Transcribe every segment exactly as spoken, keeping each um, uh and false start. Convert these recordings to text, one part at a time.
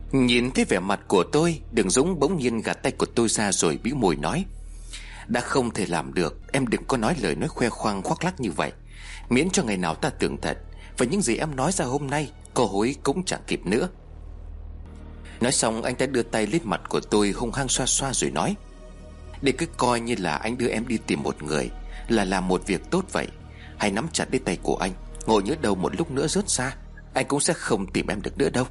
Nhìn thấy vẻ mặt của tôi, Đường Dũng bỗng nhiên gạt tay của tôi ra rồi bĩu môi nói: đã không thể làm được, em đừng có nói lời nói khoe khoang khoác lác như vậy. Miễn cho ngày nào ta tưởng thật, và những gì em nói ra hôm nay cô hối cũng chẳng kịp nữa. Nói xong anh ta đưa tay lên mặt của tôi hung hăng xoa xoa rồi nói: để cứ coi như là anh đưa em đi tìm một người, là làm một việc tốt vậy. Hãy nắm chặt lấy tay của anh, ngồi nhớ đâu một lúc nữa rớt xa, anh cũng sẽ không tìm em được nữa đâu.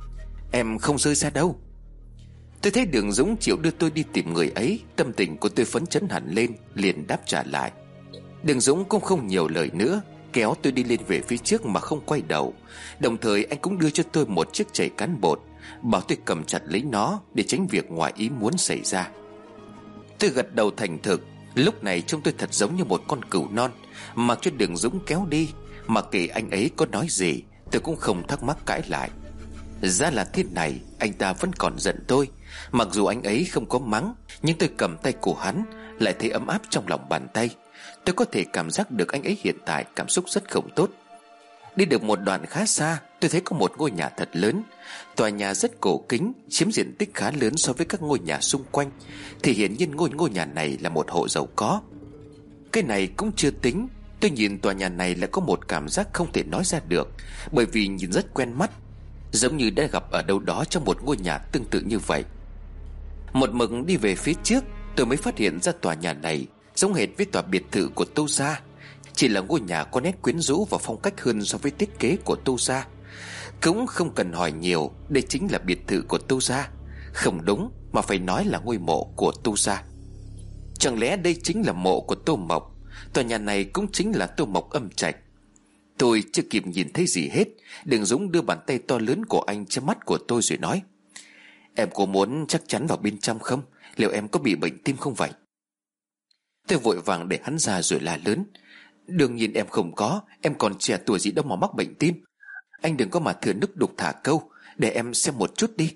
Em không rơi xa đâu. Tôi thấy Đường Dũng chịu đưa tôi đi tìm người ấy, tâm tình của tôi phấn chấn hẳn lên, liền đáp trả lại. Đường Dũng cũng không nhiều lời nữa, kéo tôi đi lên về phía trước mà không quay đầu. Đồng thời anh cũng đưa cho tôi một chiếc chày cán bột, bảo tôi cầm chặt lấy nó để tránh việc ngoài ý muốn xảy ra. Tôi gật đầu thành thực. Lúc này trông tôi thật giống như một con cừu non, mặc cho Đường Dũng kéo đi. Mà kể anh ấy có nói gì, tôi cũng không thắc mắc cãi lại. Ra là thế này, anh ta vẫn còn giận tôi. Mặc dù anh ấy không có mắng, nhưng tôi cầm tay của hắn lại thấy ấm áp trong lòng bàn tay. Tôi có thể cảm giác được anh ấy hiện tại cảm xúc rất không tốt. Đi được một đoạn khá xa, tôi thấy có một ngôi nhà thật lớn. Tòa nhà rất cổ kính, chiếm diện tích khá lớn so với các ngôi nhà xung quanh. Thì hiển nhiên ngôi ngôi nhà này là một hộ giàu có. Cái này cũng chưa tính, tôi nhìn tòa nhà này lại có một cảm giác không thể nói ra được, bởi vì nhìn rất quen mắt, giống như đã gặp ở đâu đó trong một ngôi nhà tương tự như vậy. Một mực đi về phía trước, tôi mới phát hiện ra tòa nhà này giống hệt với tòa biệt thự của Tô Gia. Chỉ là ngôi nhà có nét quyến rũ và phong cách hơn so với thiết kế của Tô Gia. Cũng không cần hỏi nhiều, đây chính là biệt thự của Tô Gia. Không đúng, mà phải nói là ngôi mộ của Tô Gia. Chẳng lẽ đây chính là mộ của Tô Mộc? Tòa nhà này cũng chính là Tô Mộc âm trạch. Tôi chưa kịp nhìn thấy gì hết, Đường Dũng đưa bàn tay to lớn của anh che mắt của tôi rồi nói: em có muốn chắc chắn vào bên trong không? Liệu em có bị bệnh tim không vậy? Tôi vội vàng để hắn ra rồi la lớn: đương nhiên em không có, em còn trẻ tuổi gì đâu mà mắc bệnh tim. Anh đừng có mà thừa nước đục thả câu, để em xem một chút đi.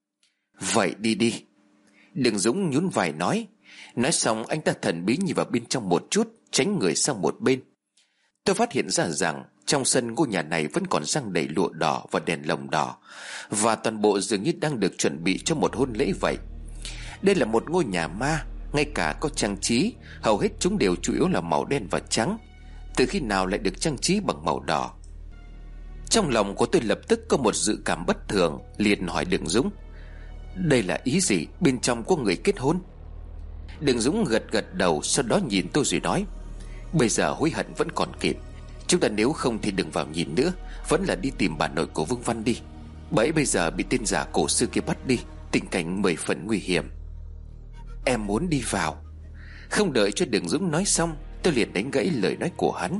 Vậy đi đi. Đường Dũng nhún vai nói. Nói xong anh ta thần bí nhìn vào bên trong một chút, tránh người sang một bên. Tôi phát hiện ra rằng trong sân ngôi nhà này vẫn còn răng đầy lụa đỏ và đèn lồng đỏ, và toàn bộ dường như đang được chuẩn bị cho một hôn lễ vậy. Đây là một ngôi nhà ma, ngay cả có trang trí, hầu hết chúng đều chủ yếu là màu đen và trắng. Từ khi nào lại được trang trí bằng màu đỏ? Trong lòng của tôi lập tức có một dự cảm bất thường, liền hỏi Đường Dũng: đây là ý gì? Bên trong có người kết hôn? Đường Dũng gật gật đầu, sau đó nhìn tôi rồi nói: bây giờ hối hận vẫn còn kịp. Chúng ta nếu không thì đừng vào nhìn nữa, vẫn là đi tìm bà nội của Vương Văn đi. Bà ấy bây giờ bị tên giả cổ sư kia bắt đi, tình cảnh mười phần nguy hiểm. Em muốn đi vào. Không đợi cho Đường Dũng nói xong, tôi liền đánh gãy lời nói của hắn.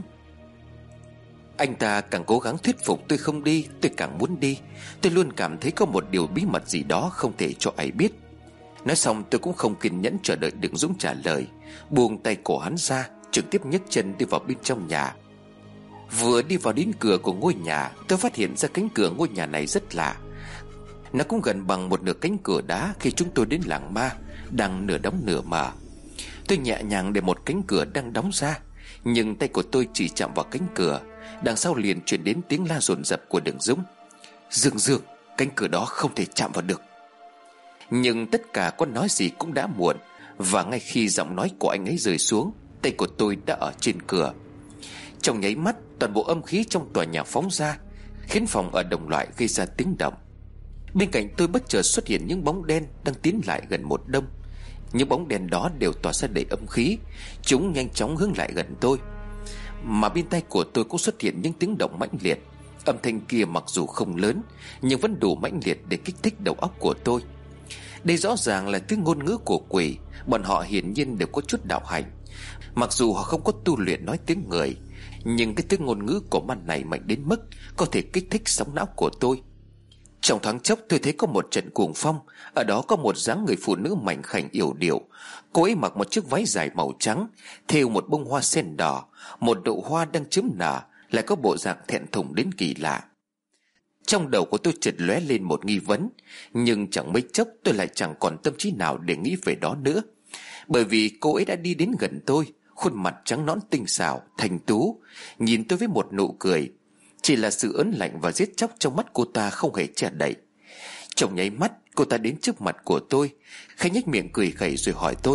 Anh ta càng cố gắng thuyết phục tôi không đi, tôi càng muốn đi. Tôi luôn cảm thấy có một điều bí mật gì đó không thể cho ai biết. Nói xong tôi cũng không kiên nhẫn chờ đợi Đường Dũng trả lời, buông tay cổ hắn ra, trực tiếp nhấc chân đi vào bên trong nhà. Vừa đi vào đến cửa của ngôi nhà, tôi phát hiện ra cánh cửa ngôi nhà này rất lạ. Nó cũng gần bằng một nửa cánh cửa đá khi chúng tôi đến làng ma, đang nửa đóng nửa mở. Tôi nhẹ nhàng để một cánh cửa đang đóng ra, nhưng tay của tôi chỉ chạm vào cánh cửa, đằng sau liền truyền đến tiếng la dồn dập của Đường Dũng: Dương Dương, cánh cửa đó không thể chạm vào được. Nhưng tất cả có nói gì cũng đã muộn, và ngay khi giọng nói của anh ấy rơi xuống, tay của tôi đã ở trên cửa. Trong nháy mắt, toàn bộ âm khí trong tòa nhà phóng ra, khiến phòng ở đồng loại gây ra tiếng động. Bên cạnh tôi bất chợt xuất hiện những bóng đen đang tiến lại gần một đông. Những bóng đen đó đều tỏa ra đầy âm khí, chúng nhanh chóng hướng lại gần tôi. Mà bên tai của tôi cũng xuất hiện những tiếng động mãnh liệt. Âm thanh kia mặc dù không lớn, nhưng vẫn đủ mãnh liệt để kích thích đầu óc của tôi. Đây rõ ràng là tiếng ngôn ngữ của quỷ. Bọn họ hiển nhiên đều có chút đạo hành. Mặc dù họ không có tu luyện nói tiếng người, nhưng cái tiếng ngôn ngữ của man này mạnh đến mức có thể kích thích sóng não của tôi. Trong thoáng chốc tôi thấy có một trận cuồng phong. Ở đó có một dáng người phụ nữ mảnh khảnh yểu điệu. Cô ấy mặc một chiếc váy dài màu trắng, thêu một bông hoa sen đỏ. Một đậu hoa đang chớm nở, lại có bộ dạng thẹn thùng đến kỳ lạ. Trong đầu của tôi chợt lóe lên một nghi vấn, nhưng chẳng mấy chốc tôi lại chẳng còn tâm trí nào để nghĩ về đó nữa. Bởi vì cô ấy đã đi đến gần tôi, khuôn mặt trắng nõn tinh xảo, thanh tú, nhìn tôi với một nụ cười. Chỉ là sự ớn lạnh và giết chóc trong mắt cô ta không hề che đậy. Trong nháy mắt cô ta đến trước mặt của tôi, khẽ nhếch miệng cười khẩy rồi hỏi tôi: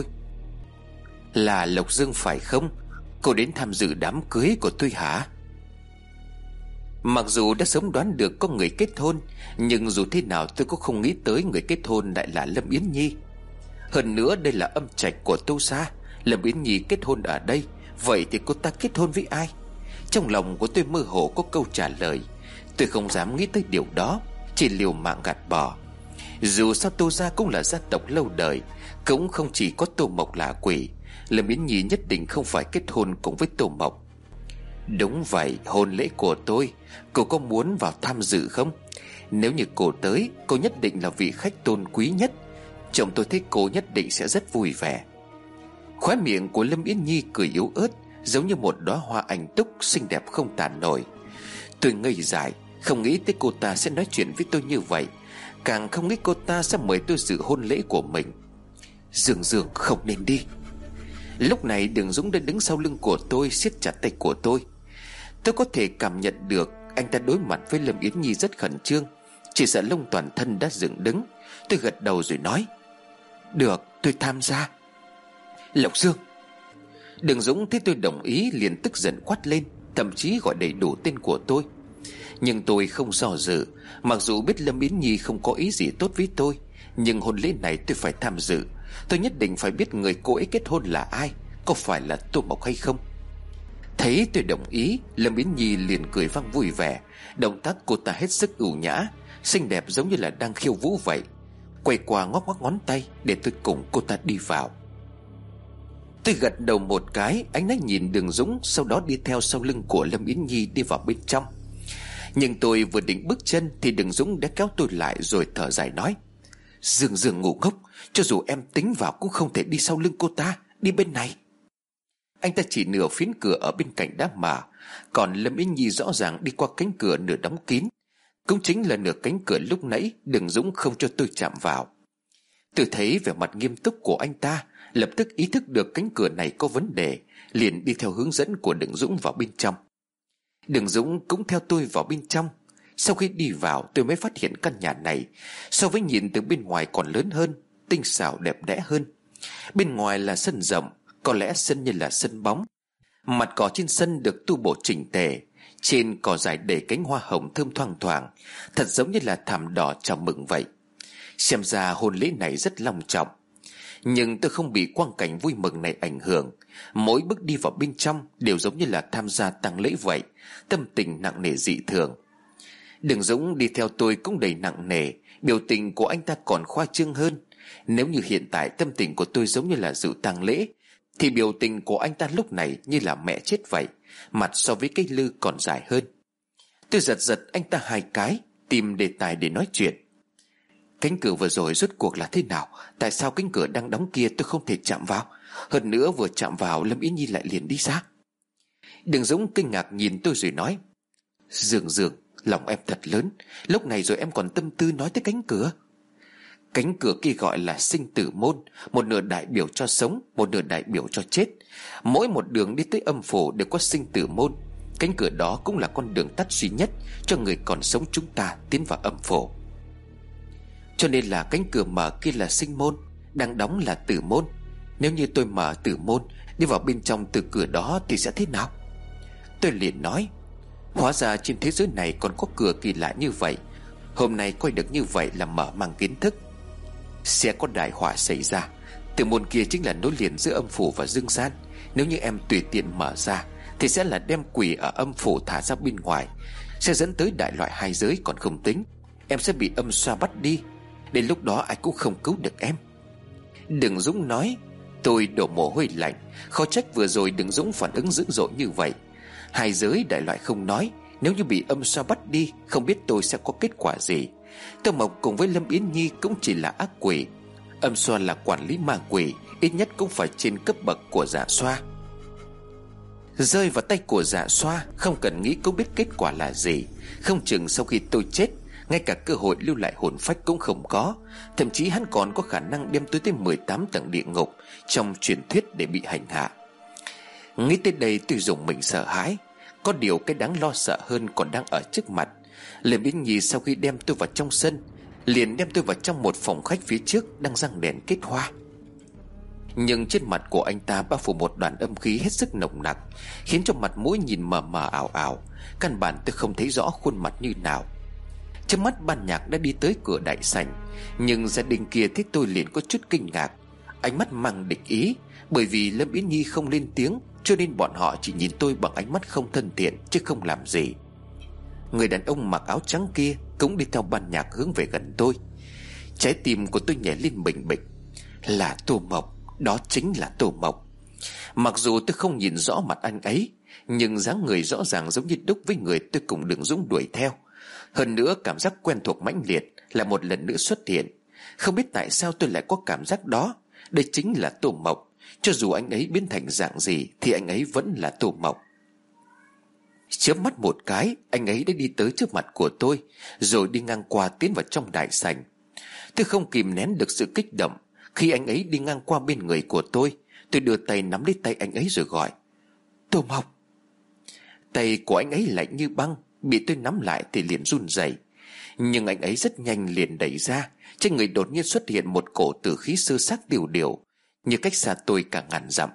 Là Lộc Dương phải không? Cô đến tham dự đám cưới của tôi hả? Mặc dù đã sớm đoán được có người kết hôn, nhưng dù thế nào tôi cũng không nghĩ tới người kết hôn lại là Lâm Yến Nhi. Hơn nữa đây là âm trạch của Tô Sa. Lâm Yến Nhi kết hôn ở đây, vậy thì cô ta kết hôn với ai? Trong lòng của tôi mơ hồ có câu trả lời. Tôi không dám nghĩ tới điều đó, chỉ liều mạng gạt bỏ. Dù sao Tô Gia cũng là gia tộc lâu đời, cũng không chỉ có Tô Mộc là quỷ. Lâm Yến Nhi nhất định không phải kết hôn cùng với Tô Mộc. Đúng vậy, hôn lễ của tôi, cô có muốn vào tham dự không? Nếu như cô tới, cô nhất định là vị khách tôn quý nhất. Chồng tôi thấy cô nhất định sẽ rất vui vẻ. Khóe miệng của Lâm Yến Nhi cười yếu ớt, giống như một đóa hoa anh túc xinh đẹp không tàn nổi. Tôi ngây dại, không nghĩ tới cô ta sẽ nói chuyện với tôi như vậy, càng không nghĩ cô ta sẽ mời tôi dự hôn lễ của mình. Dương Dương không nên đi. Lúc này Đường Dũng đã đứng sau lưng của tôi, siết chặt tay của tôi. Tôi có thể cảm nhận được anh ta đối mặt với Lâm Yến Nhi rất khẩn trương, chỉ sợ lông toàn thân đã dựng đứng. Tôi gật đầu rồi nói: Được, tôi tham gia. Lộc Dương. Đường Dũng thấy tôi đồng ý liền tức giận quát lên, thậm chí gọi đầy đủ tên của tôi. Nhưng tôi không do dự. Mặc dù biết Lâm Yến Nhi không có ý gì tốt với tôi, nhưng hôn lễ này tôi phải tham dự. Tôi nhất định phải biết người cô ấy kết hôn là ai, có phải là Tô Mộc hay không. Thấy tôi đồng ý, Lâm Yến Nhi liền cười vang vui vẻ. Động tác cô ta hết sức ưu nhã, xinh đẹp giống như là đang khiêu vũ vậy. Quay qua ngoắc ngoắc ngón tay để tôi cùng cô ta đi vào. Tôi gật đầu một cái, ánh mắt nhìn Đường Dũng, sau đó đi theo sau lưng của Lâm Yến Nhi đi vào bên trong. Nhưng tôi vừa định bước chân thì Đường Dũng đã kéo tôi lại rồi thở dài nói: Dương Dương ngu ngốc, cho dù em tính vào cũng không thể đi sau lưng cô ta, đi bên này. Anh ta chỉ nửa phiến cửa ở bên cạnh đã mà, còn Lâm Yến Nhi rõ ràng đi qua cánh cửa nửa đóng kín. Cũng chính là nửa cánh cửa lúc nãy Đường Dũng không cho tôi chạm vào. Tôi thấy vẻ mặt nghiêm túc của anh ta, lập tức ý thức được cánh cửa này có vấn đề, liền đi theo hướng dẫn của Đường Dũng vào bên trong. Đường Dũng cũng theo tôi vào bên trong. Sau khi đi vào tôi mới phát hiện căn nhà này so với nhìn từ bên ngoài còn lớn hơn, tinh xảo đẹp đẽ hơn. Bên ngoài là sân rộng, có lẽ sân như là sân bóng. Mặt cỏ trên sân được tu bổ chỉnh tề, trên cỏ dại đầy cánh hoa hồng thơm thoang thoảng, thật giống như là thảm đỏ chào mừng vậy. Xem ra hôn lễ này rất long trọng. Nhưng tôi không bị quang cảnh vui mừng này ảnh hưởng. Mỗi bước đi vào bên trong đều giống như là tham gia tang lễ vậy, tâm tình nặng nề dị thường. Đường Dũng đi theo tôi cũng đầy nặng nề, biểu tình của anh ta còn khoa trương hơn. Nếu như hiện tại tâm tình của tôi giống như là dự tang lễ, thì biểu tình của anh ta lúc này như là mẹ chết vậy, mặt so với cây lư còn dài hơn. Tôi giật giật anh ta hai cái, tìm đề tài để nói chuyện. Cánh cửa vừa rồi rốt cuộc là thế nào? Tại sao cánh cửa đang đóng kia tôi không thể chạm vào? Hơn nữa vừa chạm vào Lâm Yến Nhi lại liền đi ra. Đường Dũng kinh ngạc nhìn tôi rồi nói: Dương Dương, lòng em thật lớn, lúc này rồi em còn tâm tư nói tới cánh cửa. Cánh cửa kia gọi là sinh tử môn, một nửa đại biểu cho sống, một nửa đại biểu cho chết. Mỗi một đường đi tới âm phủ đều có sinh tử môn. Cánh cửa đó cũng là con đường tắt duy nhất cho người còn sống chúng ta tiến vào âm phủ. Cho nên là cánh cửa mở kia là sinh môn, đang đóng là tử môn. Nếu như tôi mở tử môn, đi vào bên trong từ cửa đó thì sẽ thế nào? Tôi liền nói: Hóa ra trên thế giới này còn có cửa kỳ lạ như vậy. Hôm nay coi được như vậy là mở mang kiến thức. Sẽ có đại họa xảy ra. Tử môn kia chính là nối liền giữa âm phủ và dương gian. Nếu như em tùy tiện mở ra thì sẽ là đem quỷ ở âm phủ thả ra bên ngoài, sẽ dẫn tới đại loại hai giới còn không tính. Em sẽ bị âm xoa bắt đi. Đến lúc đó ai cũng không cứu được em. Đường Dũng nói. Tôi đổ mồ hôi lạnh. Khó trách vừa rồi Đường Dũng phản ứng dữ dội như vậy. Hai giới đại loại không nói, nếu như bị âm xoa bắt đi, không biết tôi sẽ có kết quả gì. Tô Mộc cùng với Lâm Yến Nhi cũng chỉ là ác quỷ. Âm xoa là quản lý ma quỷ, ít nhất cũng phải trên cấp bậc của Dạ Xoa. Rơi vào tay của Dạ Xoa, không cần nghĩ cũng biết kết quả là gì. Không chừng sau khi tôi chết, ngay cả cơ hội lưu lại hồn phách cũng không có. Thậm chí hắn còn có khả năng đem tôi tới mười tám tầng địa ngục trong truyền thuyết để bị hành hạ. Nghĩ tới đây tôi dùng mình sợ hãi. Có điều cái đáng lo sợ hơn còn đang ở trước mặt. Lâm Yến Nhi sau khi đem tôi vào trong sân, liền đem tôi vào trong một phòng khách phía trước đang răng đèn kết hoa. Nhưng trên mặt của anh ta bao phủ một đoàn âm khí hết sức nồng nặc, khiến cho mặt mũi nhìn mờ mờ ảo ảo, căn bản tôi không thấy rõ khuôn mặt như nào. Trước mắt ban nhạc đã đi tới cửa đại sảnh, nhưng gia đình kia thấy tôi liền có chút kinh ngạc, ánh mắt mang địch ý. Bởi vì Lâm Yến Nhi không lên tiếng, cho nên bọn họ chỉ nhìn tôi bằng ánh mắt không thân thiện chứ không làm gì. Người đàn ông mặc áo trắng kia cũng đi theo ban nhạc hướng về gần tôi. Trái tim của tôi nhảy lên bình bịch. Là Tô Mộc, đó chính là Tô Mộc. Mặc dù tôi không nhìn rõ mặt anh ấy, nhưng dáng người rõ ràng giống như đúc với người tôi cùng Đường Dũng đuổi theo. Hơn nữa cảm giác quen thuộc mãnh liệt là một lần nữa xuất hiện. Không biết tại sao tôi lại có cảm giác đó. Đây chính là Tô Mộc. Cho dù anh ấy biến thành dạng gì thì anh ấy vẫn là Tô Mộc. Chớp mắt một cái, anh ấy đã đi tới trước mặt của tôi, rồi đi ngang qua tiến vào trong đại sảnh. Tôi không kìm nén được sự kích động. Khi anh ấy đi ngang qua bên người của tôi, tôi đưa tay nắm lấy tay anh ấy rồi gọi: Tô Mộc. Tay của anh ấy lạnh như băng, bị tôi nắm lại thì liền run rẩy. Nhưng anh ấy rất nhanh liền đẩy ra. Trên người đột nhiên xuất hiện một cổ tử khí sơ xác điều điều, như cách xa tôi cả ngàn dặm.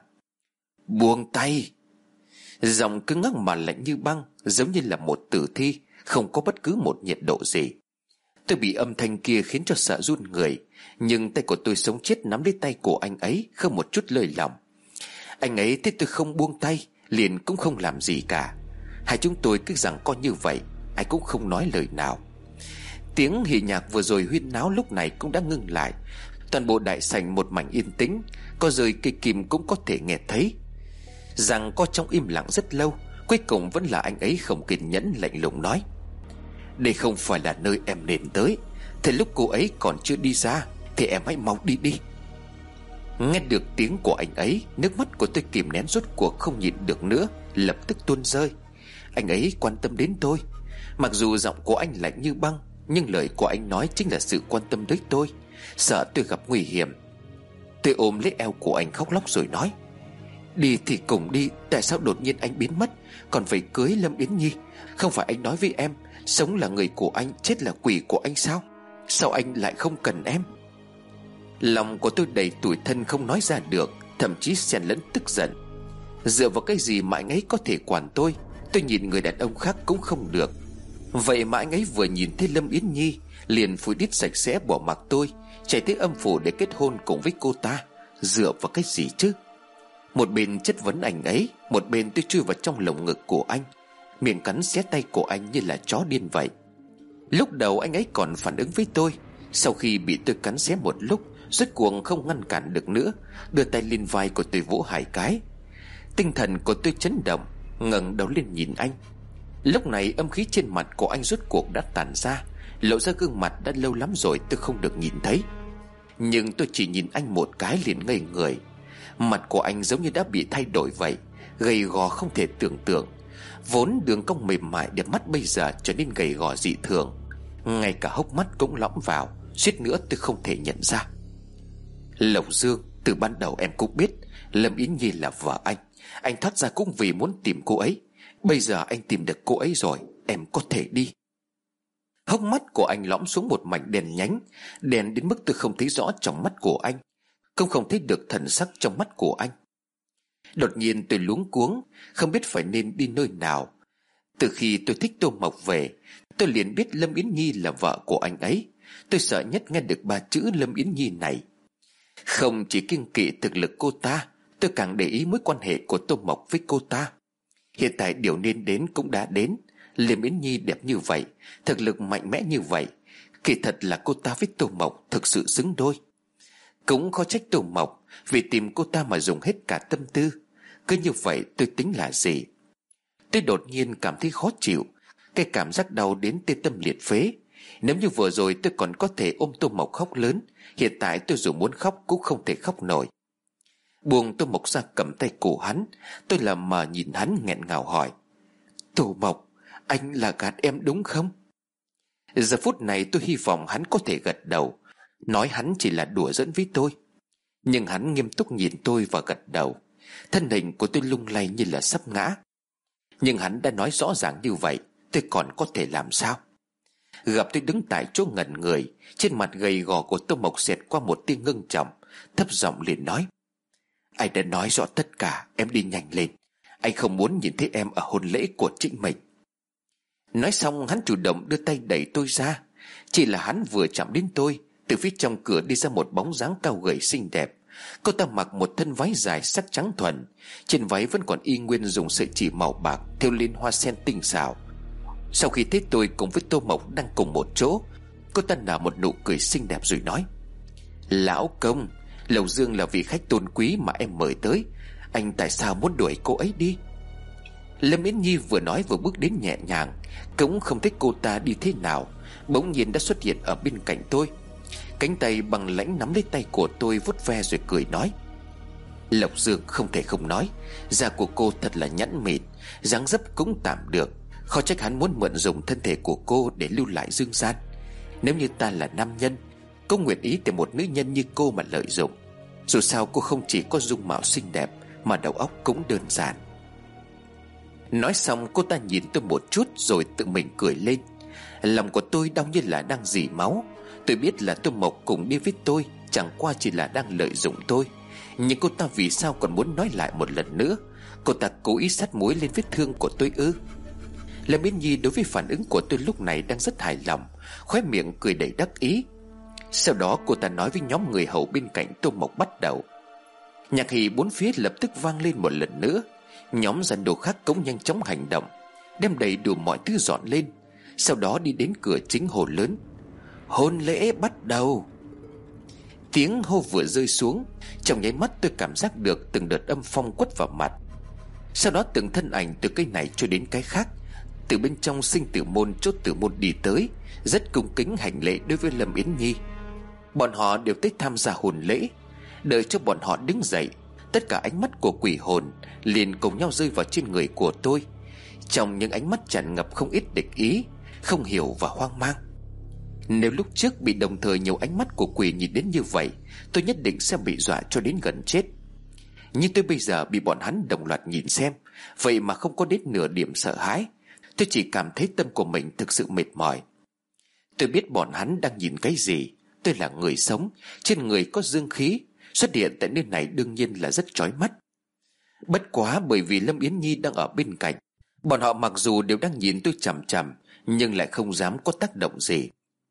Buông tay. Giọng cứng ngắc mà lạnh như băng, giống như là một tử thi, không có bất cứ một nhiệt độ gì. Tôi bị âm thanh kia khiến cho sợ run người, nhưng tay của tôi sống chết nắm lấy tay của anh ấy, không một chút lơi lỏng. Anh ấy thấy tôi không buông tay, liền cũng không làm gì cả. Hai chúng tôi cứ giằng co như vậy, ai cũng không nói lời nào. Tiếng hỉ nhạc vừa rồi huyên náo lúc này cũng đã ngưng lại. Toàn bộ đại sảnh một mảnh yên tĩnh, có rơi cây kim cũng có thể nghe thấy. Rằng có trong im lặng rất lâu, cuối cùng vẫn là anh ấy không kiên nhẫn lạnh lùng nói: Đây không phải là nơi em nên tới. Thế lúc cô ấy còn chưa đi ra thì em hãy mau đi đi. Nghe được tiếng của anh ấy, nước mắt của tôi kìm nén rốt cuộc không nhịn được nữa, lập tức tuôn rơi. Anh ấy quan tâm đến tôi. Mặc dù giọng của anh lạnh như băng, nhưng lời của anh nói chính là sự quan tâm đến tôi, sợ tôi gặp nguy hiểm. Tôi ôm lấy eo của anh khóc lóc rồi nói: Đi thì cùng đi, tại sao đột nhiên anh biến mất, còn phải cưới Lâm Yến Nhi? Không phải anh nói với em sống là người của anh, chết là quỷ của anh sao? Sao anh lại không cần em? Lòng của tôi đầy tủi thân không nói ra được, thậm chí xen lẫn tức giận. Dựa vào cái gì mà anh ấy có thể quản tôi? Tôi nhìn người đàn ông khác cũng không được. Vậy mà anh ấy vừa nhìn thấy Lâm Yến Nhi liền phủi đít sạch sẽ bỏ mặc tôi, chạy tới âm phủ để kết hôn cùng với cô ta. Dựa vào cái gì chứ? Một bên chất vấn anh ấy, một bên tôi chui vào trong lồng ngực của anh, miệng cắn xé tay của anh như là chó điên vậy. Lúc đầu anh ấy còn phản ứng với tôi, sau khi bị tôi cắn xé một lúc, rốt cuộc không ngăn cản được nữa, đưa tay lên vai của tôi vỗ hai cái. Tinh thần của tôi chấn động, ngẩng đầu lên nhìn anh. Lúc này âm khí trên mặt của anh rốt cuộc đã tàn ra, lộ ra gương mặt đã lâu lắm rồi tôi không được nhìn thấy. Nhưng tôi chỉ nhìn anh một cái liền ngây người. Mặt của anh giống như đã bị thay đổi vậy, gầy gò không thể tưởng tượng. Vốn đường cong mềm mại đẹp mắt bây giờ trở nên gầy gò dị thường, ngay cả hốc mắt cũng lõm vào, suýt nữa tôi không thể nhận ra. Lộc Dương, từ ban đầu em cũng biết Lâm Yến Nhi là vợ anh. Anh thoát ra cũng vì muốn tìm cô ấy. Bây giờ anh tìm được cô ấy rồi, em có thể đi. Hốc mắt của anh lõm xuống một mảnh đèn nhánh, đèn đến mức tôi không thấy rõ trong mắt của anh, cũng không thấy được thần sắc trong mắt của anh. Đột nhiên tôi luống cuống, không biết phải nên đi nơi nào. Từ khi tôi thích Tô Mộc về, tôi liền biết Lâm Yến Nhi là vợ của anh ấy. Tôi sợ nhất nghe được ba chữ Lâm Yến Nhi này. Không chỉ kiêng kỵ thực lực cô ta, tôi càng để ý mối quan hệ của Tô Mộc với cô ta. Hiện tại điều nên đến cũng đã đến. Lâm Yến Nhi đẹp như vậy, thực lực mạnh mẽ như vậy, kỳ thật là cô ta với Tô Mộc thực sự xứng đôi. Cũng khó trách Tô Mộc vì tìm cô ta mà dùng hết cả tâm tư. Cứ như vậy tôi tính là gì? Tôi đột nhiên cảm thấy khó chịu, cái cảm giác đau đến tê tâm liệt phế. Nếu như vừa rồi tôi còn có thể ôm Tô Mộc khóc lớn, hiện tại tôi dù muốn khóc cũng không thể khóc nổi. Buông Tô Mộc ra cầm tay cổ hắn, tôi lờ mờ nhìn hắn nghẹn ngào hỏi: Tô Mộc, anh là gạt em đúng không? Giờ phút này tôi hy vọng hắn có thể gật đầu, nói hắn chỉ là đùa giỡn với tôi. Nhưng hắn nghiêm túc nhìn tôi và gật đầu. Thân hình của tôi lung lay như là sắp ngã. Nhưng hắn đã nói rõ ràng như vậy, tôi còn có thể làm sao? Gặp tôi đứng tại chỗ ngẩn người. Trên mặt gầy gò của Tô Mộc xẹt qua một tia ngưng trọng, thấp giọng liền nói: Anh đã nói rõ tất cả, em đi nhanh lên. Anh không muốn nhìn thấy em ở hôn lễ của chính mình. Nói xong hắn chủ động đưa tay đẩy tôi ra. Chỉ là hắn vừa chạm đến tôi, từ phía trong cửa đi ra một bóng dáng cao gầy xinh đẹp. Cô ta mặc một thân váy dài sắc trắng thuần. Trên váy vẫn còn y nguyên dùng sợi chỉ màu bạc thêu lên hoa sen tinh xảo. Sau khi thấy tôi cùng với Tô Mộc đang cùng một chỗ, cô ta nở một nụ cười xinh đẹp rồi nói: Lão công, Lầu Dương là vị khách tôn quý mà em mời tới. Anh tại sao muốn đuổi cô ấy đi? Lâm Yến Nhi vừa nói vừa bước đến nhẹ nhàng. Cũng không thấy cô ta đi thế nào, bỗng nhiên đã xuất hiện ở bên cạnh tôi. Cánh tay bằng lãnh nắm lấy tay của tôi vuốt ve rồi cười nói: Lộc Dương không thể không nói, da của cô thật là nhẵn mịn, dáng dấp cũng tạm được. Khó trách hắn muốn mượn dùng thân thể của cô để lưu lại dương gian. Nếu như ta là nam nhân, cô nguyện ý tìm một nữ nhân như cô mà lợi dụng. Dù sao cô không chỉ có dung mạo xinh đẹp, mà đầu óc cũng đơn giản. Nói xong cô ta nhìn tôi một chút rồi tự mình cười lên. Lòng của tôi đau như là đang rỉ máu. Tôi biết là Tô Mộc cùng đi với tôi chẳng qua chỉ là đang lợi dụng tôi. Nhưng cô ta vì sao còn muốn nói lại một lần nữa? Cô ta cố ý sát muối lên vết thương của tôi ư? Lâm Yến Nhi đối với phản ứng của tôi lúc này đang rất hài lòng, khóe miệng cười đầy đắc ý. Sau đó cô ta nói với nhóm người hầu bên cạnh Tô Mộc bắt đầu. Nhạc hí bốn phía lập tức vang lên một lần nữa. Nhóm giàn đồ khác cũng nhanh chóng hành động, đem đầy đủ mọi thứ dọn lên. Sau đó đi đến cửa chính hô lớn: Hôn lễ bắt đầu. Tiếng hô vừa rơi xuống, trong nháy mắt tôi cảm giác được từng đợt âm phong quất vào mặt. Sau đó từng thân ảnh từ cái này cho đến cái khác từ bên trong sinh tử môn chốt tử môn đi tới, rất cung kính hành lễ đối với Lâm Yến Nhi. Bọn họ đều tới tham gia hôn lễ. Đợi cho bọn họ đứng dậy, tất cả ánh mắt của quỷ hồn liền cùng nhau rơi vào trên người của tôi. Trong những ánh mắt tràn ngập không ít địch ý, không hiểu và hoang mang. Nếu lúc trước bị đồng thời nhiều ánh mắt của quỷ nhìn đến như vậy, tôi nhất định sẽ bị dọa cho đến gần chết. Nhưng tôi bây giờ bị bọn hắn đồng loạt nhìn xem, vậy mà không có đến nửa điểm sợ hãi. Tôi chỉ cảm thấy tâm của mình thực sự mệt mỏi. Tôi biết bọn hắn đang nhìn cái gì. Tôi là người sống, trên người có dương khí, xuất hiện tại nơi này đương nhiên là rất chói mắt. Bất quá bởi vì Lâm Yến Nhi đang ở bên cạnh, bọn họ mặc dù đều đang nhìn tôi chằm chằm, nhưng lại không dám có tác động gì.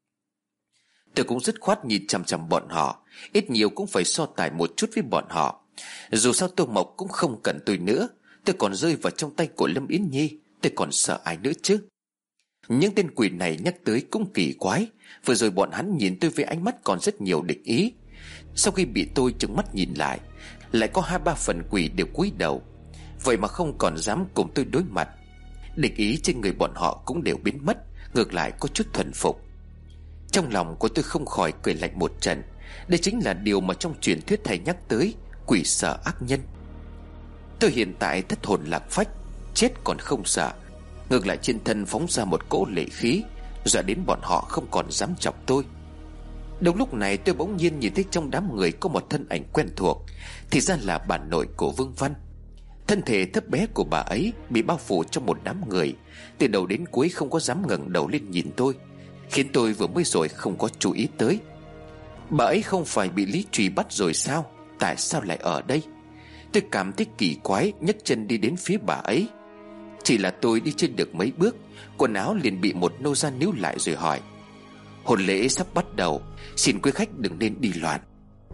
Tôi cũng dứt khoát nhìn chằm chằm bọn họ, ít nhiều cũng phải so tài một chút với bọn họ. Dù sao Tô Mộc cũng không cần tôi nữa, tôi còn rơi vào trong tay của Lâm Yến Nhi, tôi còn sợ ai nữa chứ? Những tên quỷ này nhắc tới cũng kỳ quái. Vừa rồi bọn hắn nhìn tôi với ánh mắt còn rất nhiều địch ý. Sau khi bị tôi trừng mắt nhìn lại, lại có hai ba phần quỷ đều cúi đầu. Vậy mà không còn dám cùng tôi đối mặt. Địch ý trên người bọn họ cũng đều biến mất, ngược lại có chút thuần phục. Trong lòng của tôi không khỏi cười lạnh một trận. Đây chính là điều mà trong truyền thuyết thầy nhắc tới, quỷ sợ ác nhân. Tôi hiện tại thất hồn lạc phách, chết còn không sợ, ngược lại trên thân phóng ra một cỗ lệ khí, dọa đến bọn họ không còn dám chọc tôi. Đúng lúc này tôi bỗng nhiên nhìn thấy trong đám người có một thân ảnh quen thuộc. Thì ra là bà nội của Vương Văn. Thân thể thấp bé của bà ấy bị bao phủ trong một đám người, từ đầu đến cuối không có dám ngẩng đầu lên nhìn tôi, khiến tôi vừa mới rồi không có chú ý tới. Bà ấy không phải bị Lý Trùy bắt rồi sao? Tại sao lại ở đây? Tôi cảm thấy kỳ quái, nhấc chân đi đến phía bà ấy. Chỉ là tôi đi trên được mấy bước, quần áo liền bị một nô gia níu lại rồi hỏi: Hôn lễ sắp bắt đầu, xin quý khách đừng nên đi loạn.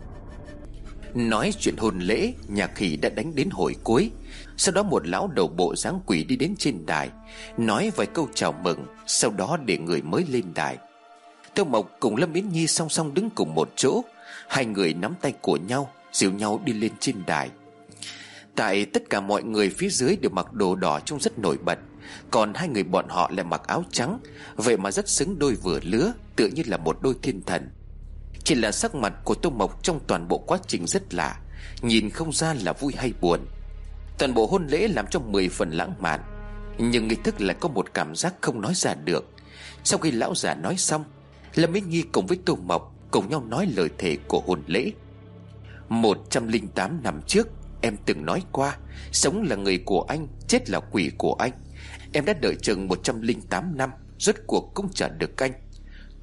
Nói chuyện hôn lễ, nhạc hỉ đã đánh đến hồi cuối. Sau đó một lão đầu bộ dáng quỷ đi đến trên đài, nói vài câu chào mừng, sau đó để người mới lên đài. Tô Mộc cùng Lâm Yến Nhi song song đứng cùng một chỗ. Hai người nắm tay của nhau, dìu nhau đi lên trên đài. Tại tất cả mọi người phía dưới đều mặc đồ đỏ trông rất nổi bật, còn hai người bọn họ lại mặc áo trắng, vậy mà rất xứng đôi vừa lứa, tựa như là một đôi thiên thần. Chỉ là sắc mặt của Tô Mộc trong toàn bộ quá trình rất lạ, nhìn không ra là vui hay buồn. Toàn bộ hôn lễ làm cho mười phần lãng mạn, nhưng nghi thức lại có một cảm giác không nói ra được. Sau khi lão già nói xong, Lâm Yến Nhi cùng với Tô Mộc cùng nhau nói lời thề của hôn lễ. Một trăm linh tám năm trước, em từng nói qua, sống là người của anh, chết là quỷ của anh. Em đã đợi chừng một trăm linh tám năm, rốt cuộc cũng chờ được anh.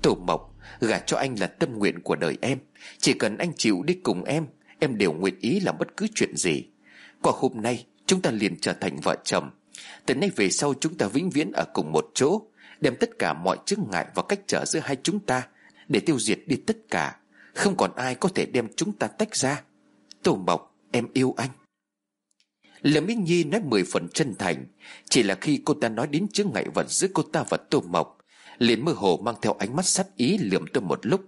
Tô Mộc, gả cho anh là tâm nguyện của đời em. Chỉ cần anh chịu đi cùng em, em đều nguyện ý làm bất cứ chuyện gì. Qua hôm nay chúng ta liền trở thành vợ chồng. Từ nay về sau chúng ta vĩnh viễn ở cùng một chỗ, đem tất cả mọi chướng ngại và cách trở giữa hai chúng ta để tiêu diệt đi tất cả. Không còn ai có thể đem chúng ta tách ra. Tô Mộc, em yêu anh. Lâm Yến Nhi nói mười phần chân thành. Chỉ là khi cô ta nói đến chướng ngại vật giữa cô ta và Tô Mộc, liền mơ hồ mang theo ánh mắt sát ý lườm tôi một lúc.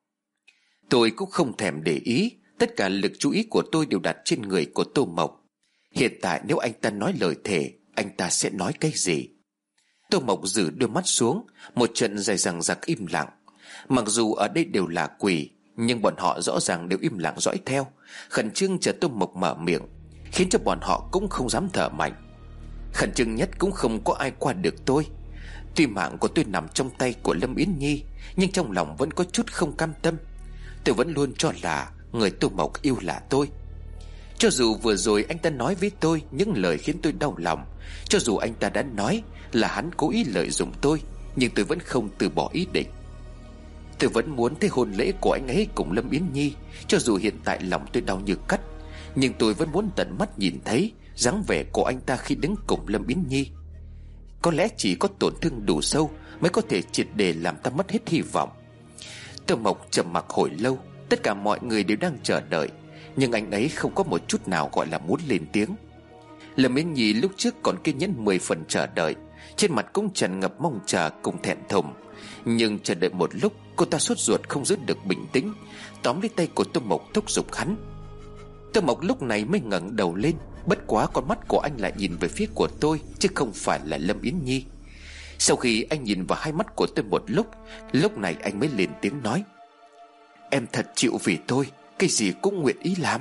Tôi cũng không thèm để ý. Tất cả lực chú ý của tôi đều đặt trên người của Tô Mộc. Hiện tại nếu anh ta nói lời thề, anh ta sẽ nói cái gì? Tô Mộc giữ đôi mắt xuống. Một trận dài dằng dặc im lặng. Mặc dù ở đây đều là quỷ, nhưng bọn họ rõ ràng đều im lặng dõi theo, khẩn trương chờ Tô Mộc mở miệng, khiến cho bọn họ cũng không dám thở mạnh. Khẩn trương nhất cũng không có ai qua được tôi. Tuy mạng của tôi nằm trong tay của Lâm Yến Nhi, nhưng trong lòng vẫn có chút không cam tâm. Tôi vẫn luôn cho là người Tô Mộc yêu là tôi. Cho dù vừa rồi anh ta nói với tôi những lời khiến tôi đau lòng, cho dù anh ta đã nói là hắn cố ý lợi dụng tôi, nhưng tôi vẫn không từ bỏ ý định. Tôi vẫn muốn thấy hôn lễ của anh ấy cùng Lâm Yến Nhi. Cho dù hiện tại lòng tôi đau như cắt, nhưng tôi vẫn muốn tận mắt nhìn thấy dáng vẻ của anh ta khi đứng cùng Lâm Yến Nhi. Có lẽ chỉ có tổn thương đủ sâu mới có thể triệt để làm ta mất hết hy vọng. Tô Mộc trầm mặc hồi lâu. Tất cả mọi người đều đang chờ đợi, nhưng anh ấy không có một chút nào gọi là muốn lên tiếng. Lâm Yến Nhi lúc trước còn kiên nhẫn mười phần chờ đợi, trên mặt cũng tràn ngập mong chờ cùng thẹn thùng. Nhưng chờ đợi một lúc, cô ta sốt ruột không giữ được bình tĩnh, tóm lấy tay của Tô Mộc thúc giục hắn. Tô Mộc lúc này mới ngẩng đầu lên. Bất quá con mắt của anh lại nhìn về phía của tôi, chứ không phải là Lâm Yến Nhi. Sau khi anh nhìn vào hai mắt của tôi một lúc, lúc này anh mới lên tiếng nói: Em thật chịu vì tôi, cái gì cũng nguyện ý làm.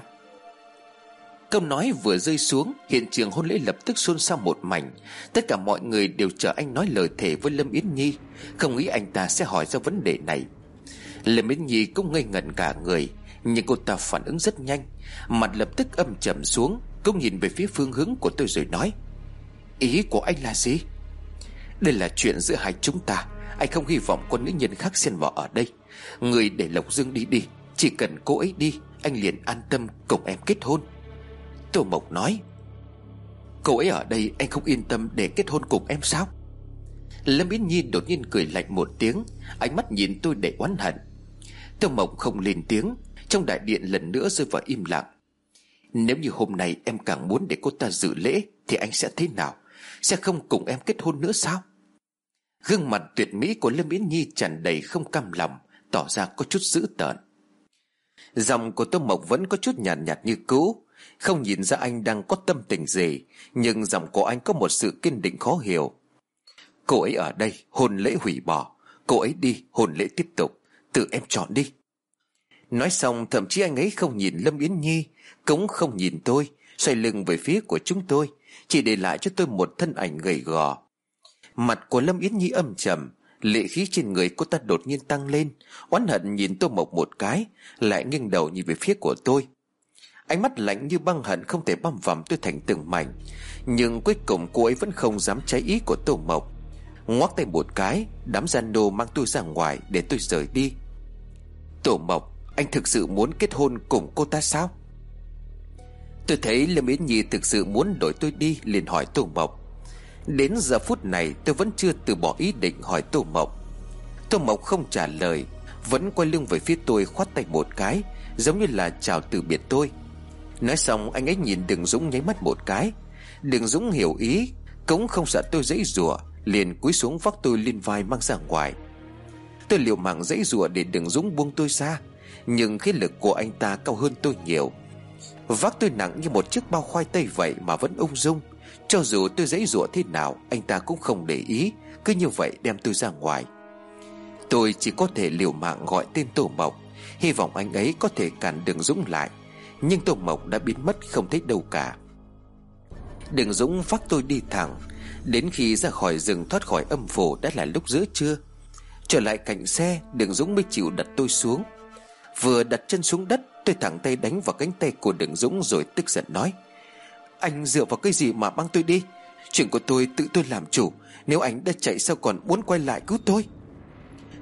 Câu nói vừa rơi xuống, hiện trường hôn lễ lập tức xôn xao một mảnh. Tất cả mọi người đều chờ anh nói lời thề với Lâm Yến Nhi, không nghĩ anh ta sẽ hỏi ra vấn đề này. Lâm Yến Nhi cũng ngây ngẩn cả người, nhưng cô ta phản ứng rất nhanh, mặt lập tức âm trầm xuống, cũng nhìn về phía phương hướng của tôi rồi nói: Ý của anh là gì? Đây là chuyện giữa hai chúng ta, anh không hy vọng con nữ nhân khác xen vào ở đây. Người để Lộc Dương đi đi, chỉ cần cô ấy đi, anh liền an tâm cùng em kết hôn. Tô Mộc nói: Cô ấy ở đây anh không yên tâm để kết hôn cùng em sao? Lâm Yến Nhi đột nhiên cười lạnh một tiếng, ánh mắt nhìn tôi đầy oán hận. Tô Mộc không lên tiếng. Trong đại điện lần nữa rơi vào im lặng. Nếu như hôm nay em càng muốn để cô ta dự lễ, thì anh sẽ thế nào? Sẽ không cùng em kết hôn nữa sao? Gương mặt tuyệt mỹ của Lâm Yến Nhi tràn đầy không cam lòng, tỏ ra có chút dữ tợn. Giọng của Tô Mộc vẫn có chút nhàn nhạt, nhạt như cũ, không nhìn ra anh đang có tâm tình gì, nhưng giọng của anh có một sự kiên định khó hiểu. Cô ấy ở đây, hôn lễ hủy bỏ. Cô ấy đi, hôn lễ tiếp tục. Tự em chọn đi. Nói xong, thậm chí anh ấy không nhìn Lâm Yến Nhi, cũng không nhìn tôi, xoay lưng về phía của chúng tôi, chỉ để lại cho tôi một thân ảnh gầy gò. Mặt của Lâm Yến Nhi âm trầm, lệ khí trên người cô ta đột nhiên tăng lên, oán hận nhìn Tô Mộc một cái, lại nghiêng đầu nhìn về phía của tôi. Ánh mắt lạnh như băng hận không thể băm vằm tôi thành từng mảnh. Nhưng cuối cùng cô ấy vẫn không dám trái ý của Tô Mộc, ngoắc tay một cái, đám gian đô mang tôi ra ngoài để tôi rời đi. Tô Mộc, anh thực sự muốn kết hôn cùng cô ta sao? Tôi thấy Lâm Yến Nhi thực sự muốn đổi tôi đi, liền hỏi Tô Mộc. Đến giờ phút này tôi vẫn chưa từ bỏ ý định hỏi Tô Mộc. Tô Mộc không trả lời, vẫn quay lưng về phía tôi, khoát tay một cái, giống như là chào từ biệt tôi. Nói xong anh ấy nhìn Đường Dũng nháy mắt một cái. Đường Dũng hiểu ý, cũng không sợ tôi giãy giụa, liền cúi xuống vác tôi lên vai mang ra ngoài. Tôi liều mạng giãy giụa để Đường Dũng buông tôi ra, nhưng khí lực của anh ta cao hơn tôi nhiều. Vác tôi nặng như một chiếc bao khoai tây vậy mà vẫn ung dung. Cho dù tôi giãy giụa thế nào, anh ta cũng không để ý, cứ như vậy đem tôi ra ngoài. Tôi chỉ có thể liều mạng gọi tên Tô Mộc, hy vọng anh ấy có thể cản Đường Dũng lại. Nhưng Tô Mộc đã biến mất không thấy đâu cả. Đường Dũng vác tôi đi thẳng. Đến khi ra khỏi rừng thoát khỏi âm phủ đã là lúc giữa trưa. Trở lại cạnh xe, Đường Dũng mới chịu đặt tôi xuống. Vừa đặt chân xuống đất, tôi thẳng tay đánh vào cánh tay của Đường Dũng rồi tức giận nói: Anh dựa vào cái gì mà băng tôi đi? Chuyện của tôi tự tôi làm chủ, nếu anh đã chạy sao còn muốn quay lại cứu tôi?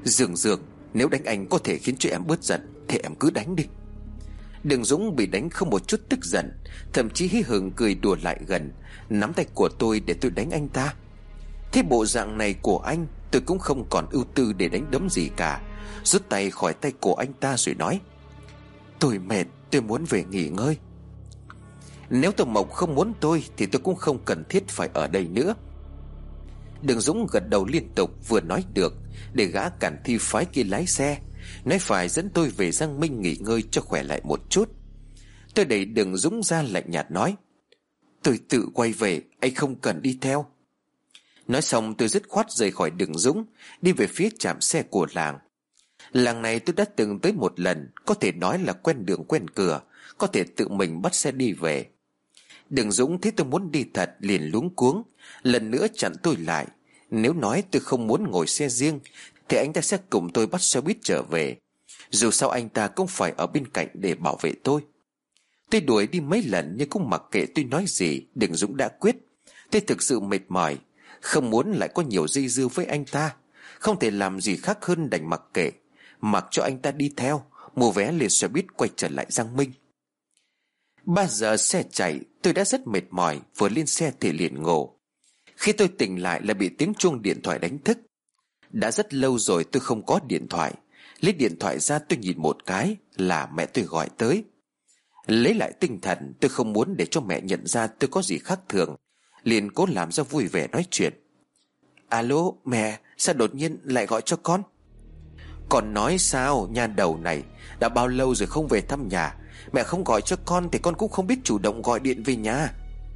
Dương Dương, nếu đánh anh có thể khiến cho em bớt giận thì em cứ đánh đi. Đường Dũng bị đánh không một chút tức giận, thậm chí hí hửng cười đùa lại gần, nắm tay của tôi để tôi đánh anh ta. Thế bộ dạng này của anh, tôi cũng không còn ưu tư để đánh đấm gì cả, rút tay khỏi tay của anh ta rồi nói: Tôi mệt, tôi muốn về nghỉ ngơi. Nếu Tô Mộc không muốn tôi thì tôi cũng không cần thiết phải ở đây nữa. Đường Dũng gật đầu liên tục, vừa nói được để gã cản thi phái kia lái xe, nói phải dẫn tôi về Giang Minh nghỉ ngơi cho khỏe lại một chút. Tôi đẩy Đường Dũng ra lạnh nhạt nói: Tôi tự quay về, anh không cần đi theo. Nói xong tôi dứt khoát rời khỏi Đường Dũng, đi về phía trạm xe của làng. Làng này tôi đã từng tới một lần, có thể nói là quen đường quen cửa, có thể tự mình bắt xe đi về. Đường Dũng thấy tôi muốn đi thật liền luống cuống, lần nữa chặn tôi lại. Nếu nói tôi không muốn ngồi xe riêng thì anh ta sẽ cùng tôi bắt xe buýt trở về, dù sao anh ta cũng phải ở bên cạnh để bảo vệ tôi. Tôi đuổi đi mấy lần nhưng cũng mặc kệ tôi nói gì. Đường Dũng đã quyết. Tôi thực sự mệt mỏi, không muốn lại có nhiều dây dưa với anh ta, không thể làm gì khác hơn đành mặc kệ, mặc cho anh ta đi theo, mua vé lên xe buýt quay trở lại Giang Minh. Ba giờ xe chạy, tôi đã rất mệt mỏi, vừa lên xe thì liền ngủ. Khi tôi tỉnh lại là bị tiếng chuông điện thoại đánh thức. Đã rất lâu rồi tôi không có điện thoại. Lấy điện thoại ra tôi nhìn một cái là mẹ tôi gọi tới. Lấy lại tinh thần, tôi không muốn để cho mẹ nhận ra tôi có gì khác thường, liền cố làm ra vui vẻ nói chuyện. Alo mẹ, sao đột nhiên lại gọi cho con? Con nói sao, nhà đầu này, đã bao lâu rồi không về thăm nhà, mẹ không gọi cho con thì con cũng không biết chủ động gọi điện về nhà.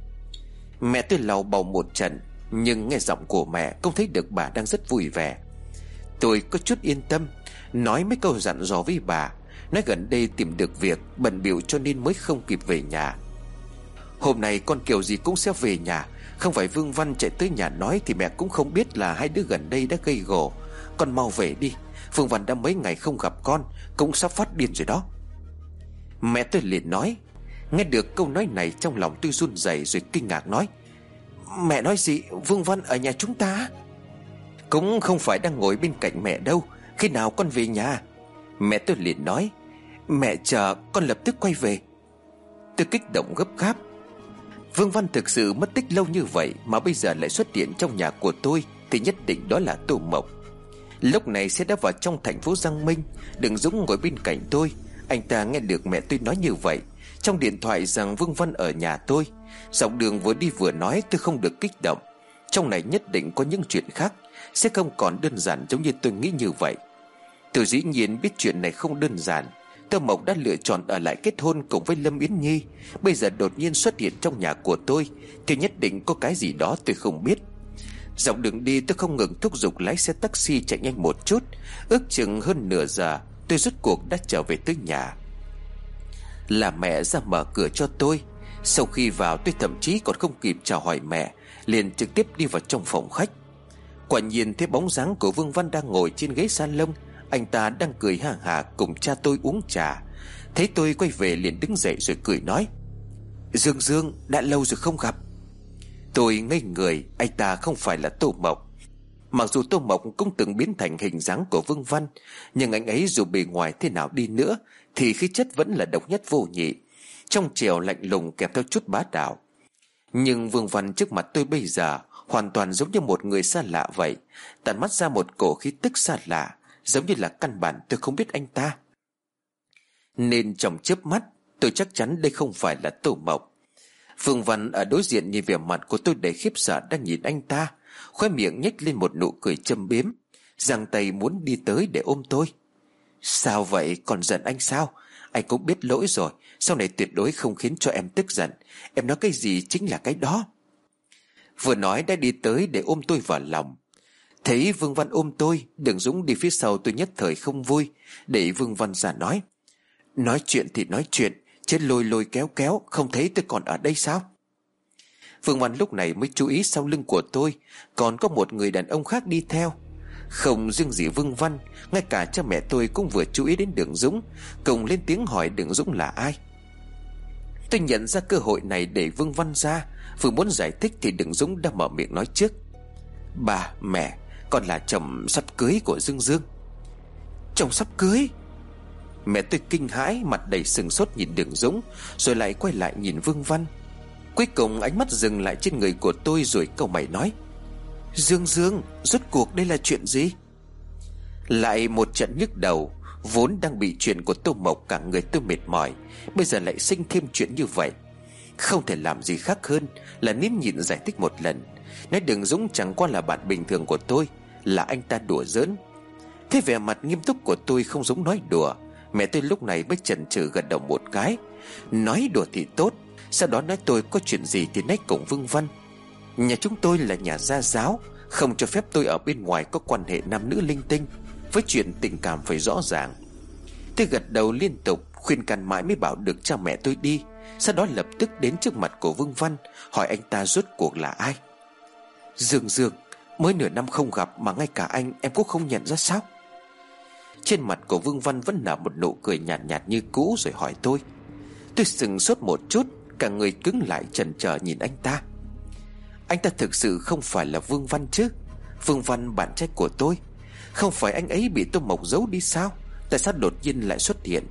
Mẹ tôi lầu bầu một trận, nhưng nghe giọng của mẹ cũng thấy được bà đang rất vui vẻ. Tôi có chút yên tâm, nói mấy câu dặn dò với bà, nói gần đây tìm được việc, bận bịu cho nên mới không kịp về nhà. Hôm nay con kiểu gì cũng sẽ về nhà, không phải Vương Văn chạy tới nhà nói thì mẹ cũng không biết là hai đứa gần đây đã gây gổ. Con mau về đi, Vương Văn đã mấy ngày không gặp con, cũng sắp phát điên rồi đó. Mẹ tôi liền nói. Nghe được câu nói này trong lòng tôi run rẩy rồi kinh ngạc nói: Mẹ nói gì, Vương Văn ở nhà chúng ta? Cũng không phải đang ngồi bên cạnh mẹ đâu, khi nào con về nhà? Mẹ tôi liền nói: Mẹ chờ, con lập tức quay về. Tôi kích động gấp gáp. Vương Văn thực sự mất tích lâu như vậy mà bây giờ lại xuất hiện trong nhà của tôi thì nhất định đó là Tô Mộc. Lúc này xe đã vào trong thành phố Giang Minh. Đường Dũng ngồi bên cạnh tôi. Anh ta nghe được mẹ tôi nói như vậy trong điện thoại rằng Vương Văn ở nhà tôi. Dọc đường vừa đi vừa nói tôi không được kích động. Trong này nhất định có những chuyện khác, sẽ không còn đơn giản giống như tôi nghĩ như vậy. Tôi dĩ nhiên biết chuyện này không đơn giản. Tô Mộc đã lựa chọn ở lại kết hôn cùng với Lâm Yến Nhi, bây giờ đột nhiên xuất hiện trong nhà của tôi thì nhất định có cái gì đó tôi không biết. Dọc đường đi tôi không ngừng thúc giục lái xe taxi chạy nhanh một chút. Ước chừng hơn nửa giờ tôi rốt cuộc đã trở về tới nhà. Là mẹ ra mở cửa cho tôi. Sau khi vào tôi thậm chí còn không kịp chào hỏi mẹ, liền trực tiếp đi vào trong phòng khách. Quả nhiên thấy bóng dáng của Vương Văn đang ngồi trên ghế salon. Anh ta đang cười ha hả cùng cha tôi uống trà. Thấy tôi quay về liền đứng dậy rồi cười nói: Dương Dương, đã lâu rồi không gặp. Tôi ngây người, anh ta không phải là Tô Mộc. Mặc dù Tô Mộc cũng từng biến thành hình dáng của Vương Văn, nhưng anh ấy dù bề ngoài thế nào đi nữa thì khí chất vẫn là độc nhất vô nhị, trong trẻo lạnh lùng kèm theo chút bá đạo. Nhưng Vương Văn trước mặt tôi bây giờ hoàn toàn giống như một người xa lạ vậy, tản mắt ra một cổ khí tức xa lạ, giống như là căn bản tôi không biết anh ta. Nên trong chớp mắt tôi chắc chắn đây không phải là Tô Mộc. Vương Văn ở đối diện nhìn vẻ mặt của tôi đầy khiếp sợ đang nhìn anh ta, khóe miệng nhếch lên một nụ cười châm biếm, giang tay muốn đi tới để ôm tôi. Sao vậy, còn giận anh sao? Anh cũng biết lỗi rồi, sau này tuyệt đối không khiến cho em tức giận. Em nói cái gì chính là cái đó. Vừa nói đã đi tới để ôm tôi vào lòng. Thấy Vương Văn ôm tôi, Đường Dũng đi phía sau tôi nhất thời không vui, để Vương Văn ra nói: Nói chuyện thì nói chuyện, chứ lôi lôi kéo kéo, không thấy tôi còn ở đây sao? Vương Văn lúc này mới chú ý sau lưng của tôi còn có một người đàn ông khác đi theo. Không riêng gì Vương Văn, ngay cả cha mẹ tôi cũng vừa chú ý đến Đường Dũng, cùng lên tiếng hỏi Đường Dũng là ai. Tôi nhận ra cơ hội này để Vương Văn ra, vừa muốn giải thích thì Đường Dũng đã mở miệng nói trước: Bà, mẹ, con là chồng sắp cưới của Dương Dương. Chồng sắp cưới. Mẹ tôi kinh hãi, mặt đầy sừng sốt nhìn Đường Dũng, rồi lại quay lại nhìn Vương Văn. Cuối cùng ánh mắt dừng lại trên người của tôi, rồi cau mày nói: Dương Dương, rốt cuộc đây là chuyện gì? Lại một trận nhức đầu. Vốn đang bị chuyện của Tô Mộc cả người tôi mệt mỏi, bây giờ lại sinh thêm chuyện như vậy. Không thể làm gì khác hơn là nín nhịn giải thích một lần, nói Đường Dũng chẳng qua là bạn bình thường của tôi, là anh ta đùa giỡn. Thế vẻ mặt nghiêm túc của tôi không giống nói đùa. Mẹ tôi lúc này mới chần chừ gật đầu một cái, nói đùa thì tốt, sau đó nói tôi có chuyện gì thì nói cùng Vương Văn. Nhà chúng tôi là nhà gia giáo, không cho phép tôi ở bên ngoài có quan hệ nam nữ linh tinh, với chuyện tình cảm phải rõ ràng. Tôi gật đầu liên tục, khuyên can mãi mới bảo được cha mẹ tôi đi. Sau đó lập tức đến trước mặt của Vương Văn, hỏi anh ta rốt cuộc là ai. Dương Dương, mới nửa năm không gặp mà ngay cả anh em cũng không nhận ra sao? Trên mặt của Vương Văn vẫn nở một nụ cười nhàn nhạt, nhạt như cũ, rồi hỏi tôi. Tôi sững sốt một chút, cả người cứng lại chần chờ nhìn anh ta. Anh ta thực sự không phải là Vương Văn chứ? Vương Văn bạn trai của tôi. Không phải anh ấy bị Tô Mộc giấu đi sao? Tại sao đột nhiên lại xuất hiện?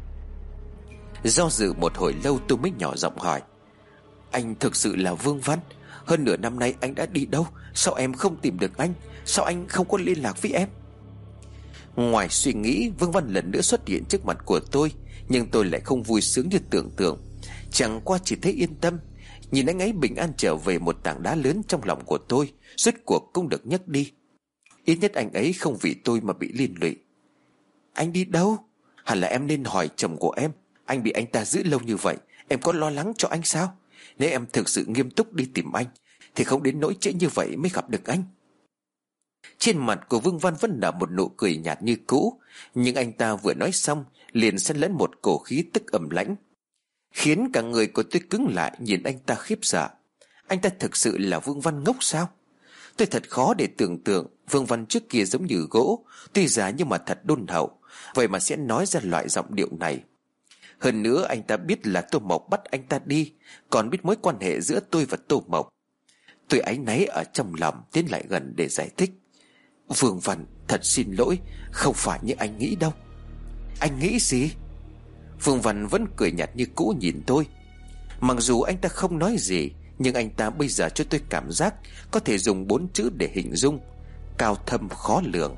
Do dự một hồi lâu tôi mới nhỏ giọng hỏi: Anh thực sự là Vương Văn? Hơn nửa năm nay anh đã đi đâu? Sao em không tìm được anh? Sao anh không có liên lạc với em? Ngoài suy nghĩ, Vương Văn lần nữa xuất hiện trước mặt của tôi, nhưng tôi lại không vui sướng như tưởng tượng. Chẳng qua chỉ thấy yên tâm. Nhìn anh ấy bình an trở về, một tảng đá lớn trong lòng của tôi rốt cuộc cũng được nhấc đi. Ít nhất anh ấy không vì tôi mà bị liên lụy. Anh đi đâu? Hẳn là em nên hỏi chồng của em. Anh bị anh ta giữ lâu như vậy, em có lo lắng cho anh sao? Nếu em thực sự nghiêm túc đi tìm anh thì không đến nỗi trễ như vậy mới gặp được anh. Trên mặt của Vương Văn vẫn nở một nụ cười nhạt như cũ, nhưng anh ta vừa nói xong liền xen lẫn một cổ khí tức ẩm lãnh, khiến cả người của tôi cứng lại nhìn anh ta khiếp sợ. Anh ta thực sự là Vương Văn ngốc sao? Tôi thật khó để tưởng tượng. Vương Văn trước kia giống như gỗ, tuy già nhưng mà thật đôn hậu, vậy mà sẽ nói ra loại giọng điệu này. Hơn nữa anh ta biết là Tô Mộc bắt anh ta đi, còn biết mối quan hệ giữa tôi và Tô Mộc. Tôi áy náy ở trong lòng, tiến lại gần để giải thích. Vương Văn, thật xin lỗi, không phải như anh nghĩ đâu. Anh nghĩ gì? Vương Văn vẫn cười nhạt như cũ nhìn tôi. Mặc dù anh ta không nói gì, nhưng anh ta bây giờ cho tôi cảm giác có thể dùng bốn chữ để hình dung: cao thâm khó lường.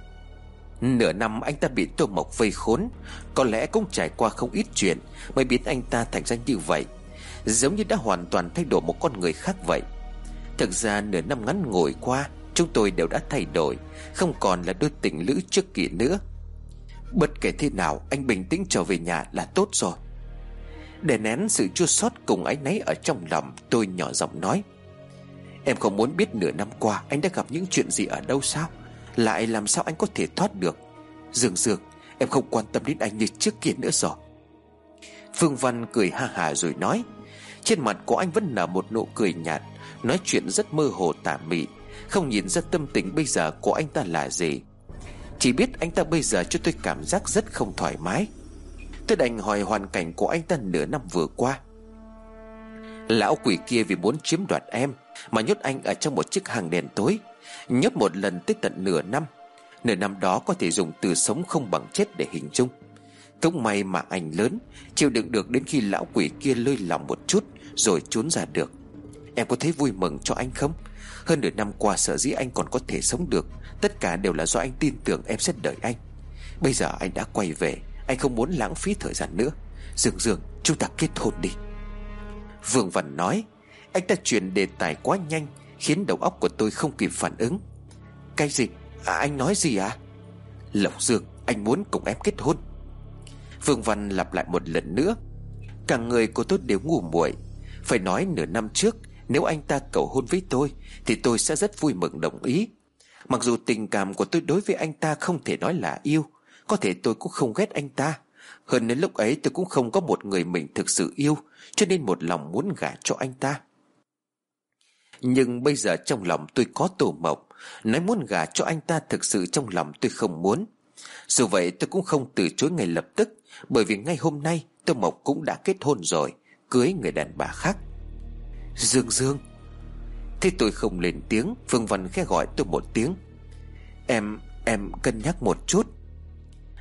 Nửa năm anh ta bị Tô Mộc vây khốn, có lẽ cũng trải qua không ít chuyện mới biến anh ta thành ra như vậy, giống như đã hoàn toàn thay đổi một con người khác vậy. Thực ra nửa năm ngắn ngủi qua, chúng tôi đều đã thay đổi, không còn là đôi tình lữ trước kia nữa. Bất kể thế nào, anh bình tĩnh trở về nhà là tốt rồi. Để nén sự chua xót cùng áy náy ở trong lòng, tôi nhỏ giọng nói: Em không muốn biết nửa năm qua anh đã gặp những chuyện gì ở đâu sao? Lại làm sao anh có thể thoát được? Dương Dương, em không quan tâm đến anh như trước kia nữa rồi. Phương Văn cười ha hả rồi nói. Trên mặt của anh vẫn nở một nụ cười nhạt, nói chuyện rất mơ hồ tà mị, không nhìn ra tâm tình bây giờ của anh ta là gì. Chỉ biết anh ta bây giờ cho tôi cảm giác rất không thoải mái. Tôi đành hỏi hoàn cảnh của anh ta nửa năm vừa qua. Lão quỷ kia vì muốn chiếm đoạt em mà nhốt anh ở trong một chiếc hang đèn tối, nhốt một lần tới tận nửa năm. Nửa năm đó có thể dùng từ sống không bằng chết để hình dung. Cũng may mà anh lớn, chịu đựng được đến khi lão quỷ kia lơi lòng một chút rồi trốn ra được. Em có thấy vui mừng cho anh không? Hơn nửa năm qua sở dĩ anh còn có thể sống được, tất cả đều là do anh tin tưởng em sẽ đợi anh. Bây giờ anh đã quay về, anh không muốn lãng phí thời gian nữa. Dương Dương, chúng ta kết hôn đi. Vương Văn nói. Anh ta chuyển đề tài quá nhanh, khiến đầu óc của tôi không kịp phản ứng. Cái gì? À, anh nói gì à? Lộc Dương, anh muốn cùng em kết hôn. Vương Văn lặp lại một lần nữa. Cả người của tôi đều ngu muội. Phải nói nửa năm trước, nếu anh ta cầu hôn với tôi thì tôi sẽ rất vui mừng đồng ý. Mặc dù tình cảm của tôi đối với anh ta không thể nói là yêu, có thể tôi cũng không ghét anh ta. Hơn đến lúc ấy tôi cũng không có một người mình thực sự yêu, cho nên một lòng muốn gả cho anh ta. Nhưng bây giờ trong lòng tôi có Tô Mộc, nói muốn gả cho anh ta thực sự trong lòng tôi không muốn. Dù vậy tôi cũng không từ chối ngay lập tức, bởi vì ngay hôm nay Tô Mộc cũng đã kết hôn rồi, cưới người đàn bà khác. Dương Dương. Thế tôi không lên tiếng. Phương Văn khẽ gọi tôi một tiếng. Em, em cân nhắc một chút.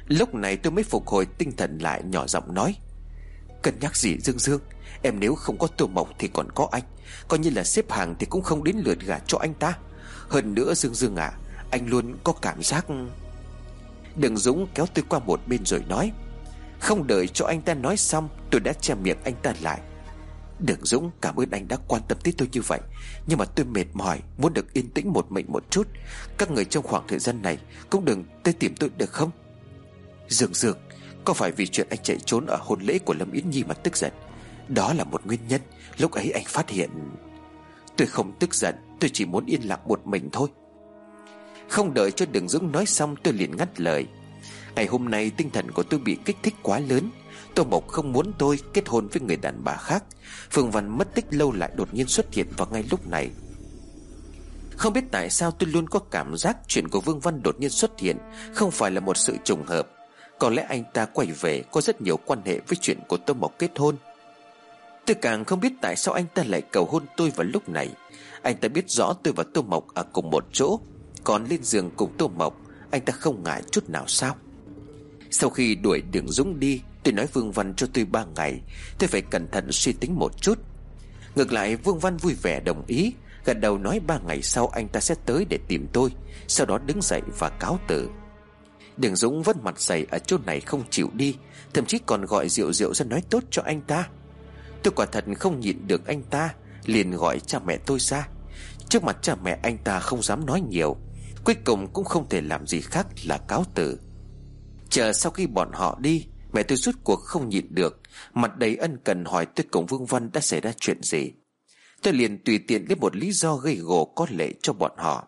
Lúc này tôi mới phục hồi tinh thần lại, nhỏ giọng nói: Cân nhắc gì Dương Dương? Em nếu không có Tô Mộc thì còn có anh. Coi như là xếp hàng thì cũng không đến lượt gả cho anh ta. Hơn nữa Dương Dương à, anh luôn có cảm giác... Đường Dũng kéo tôi qua một bên rồi nói. Không đợi cho anh ta nói xong, tôi đã che miệng anh ta lại. Đường Dũng, cảm ơn anh đã quan tâm tới tôi như vậy, nhưng mà tôi mệt mỏi, muốn được yên tĩnh một mình một chút. Các người trong khoảng thời gian này cũng đừng tới tìm tôi được không? Dương Dương, có phải vì chuyện anh chạy trốn ở hôn lễ của Lâm Yến Nhi mà tức giận? Đó là một nguyên nhân. Lúc ấy anh phát hiện... Tôi không tức giận, tôi chỉ muốn yên lặng một mình thôi. Không đợi cho Đường Dũng nói xong, tôi liền ngắt lời. Ngày hôm nay tinh thần của tôi bị kích thích quá lớn. Tô Mộc không muốn tôi kết hôn với người đàn bà khác. Phương Văn mất tích lâu lại đột nhiên xuất hiện vào ngay lúc này. Không biết tại sao tôi luôn có cảm giác chuyện của Vương Văn đột nhiên xuất hiện không phải là một sự trùng hợp. Có lẽ anh ta quay về có rất nhiều quan hệ với chuyện của Tô Mộc kết hôn. Tôi càng không biết tại sao anh ta lại cầu hôn tôi vào lúc này. Anh ta biết rõ tôi và Tô Mộc ở cùng một chỗ, còn lên giường cùng Tô Mộc anh ta không ngại chút nào sao? Sau khi đuổi Đường Dũng đi, tôi nói Vương Văn cho tôi ba ngày, tôi phải cẩn thận suy tính một chút. Ngược lại Vương Văn vui vẻ đồng ý, gật đầu nói ba ngày sau anh ta sẽ tới để tìm tôi. Sau đó đứng dậy và cáo từ. Đường Dũng vẫn mặt dày ở chỗ này không chịu đi, thậm chí còn gọi Diệu Diệu ra nói tốt cho anh ta. Tôi quả thật không nhịn được anh ta, liền gọi cha mẹ tôi ra. Trước mặt cha mẹ anh ta không dám nói nhiều, cuối cùng cũng không thể làm gì khác là cáo từ. Chờ sau khi bọn họ đi, mẹ tôi rút cuộc không nhịn được, mặt đầy ân cần hỏi tôi cùng Vương Văn đã xảy ra chuyện gì. Tôi liền tùy tiện lấy một lý do gây gổ có lệ cho bọn họ.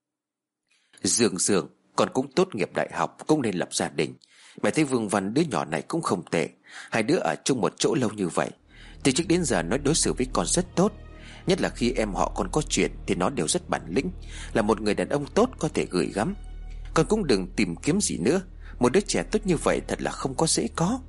Dương Dương, con cũng tốt nghiệp đại học, cũng nên lập gia đình. Mẹ thấy Vương Văn đứa nhỏ này cũng không tệ, hai đứa ở chung một chỗ lâu như vậy, từ trước đến giờ nó đối xử với con rất tốt. Nhất là khi em họ con có chuyện thì nó đều rất bản lĩnh, là một người đàn ông tốt có thể gửi gắm. Con cũng đừng tìm kiếm gì nữa, một đứa trẻ tốt như vậy thật là không có dễ có.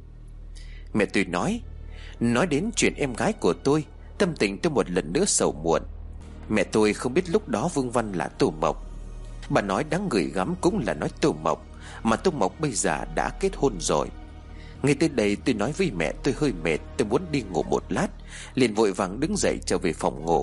Mẹ tôi nói. Nói đến chuyện em gái của tôi, tâm tình tôi một lần nữa sầu muộn. Mẹ tôi không biết lúc đó Vương Văn là Tô Mộc. Bà nói đáng gửi gắm cũng là nói Tô Mộc, mà Tô Mộc bây giờ đã kết hôn rồi. Ngay tới đây tôi nói với mẹ tôi hơi mệt, tôi muốn đi ngủ một lát, liền vội vàng đứng dậy trở về phòng ngủ.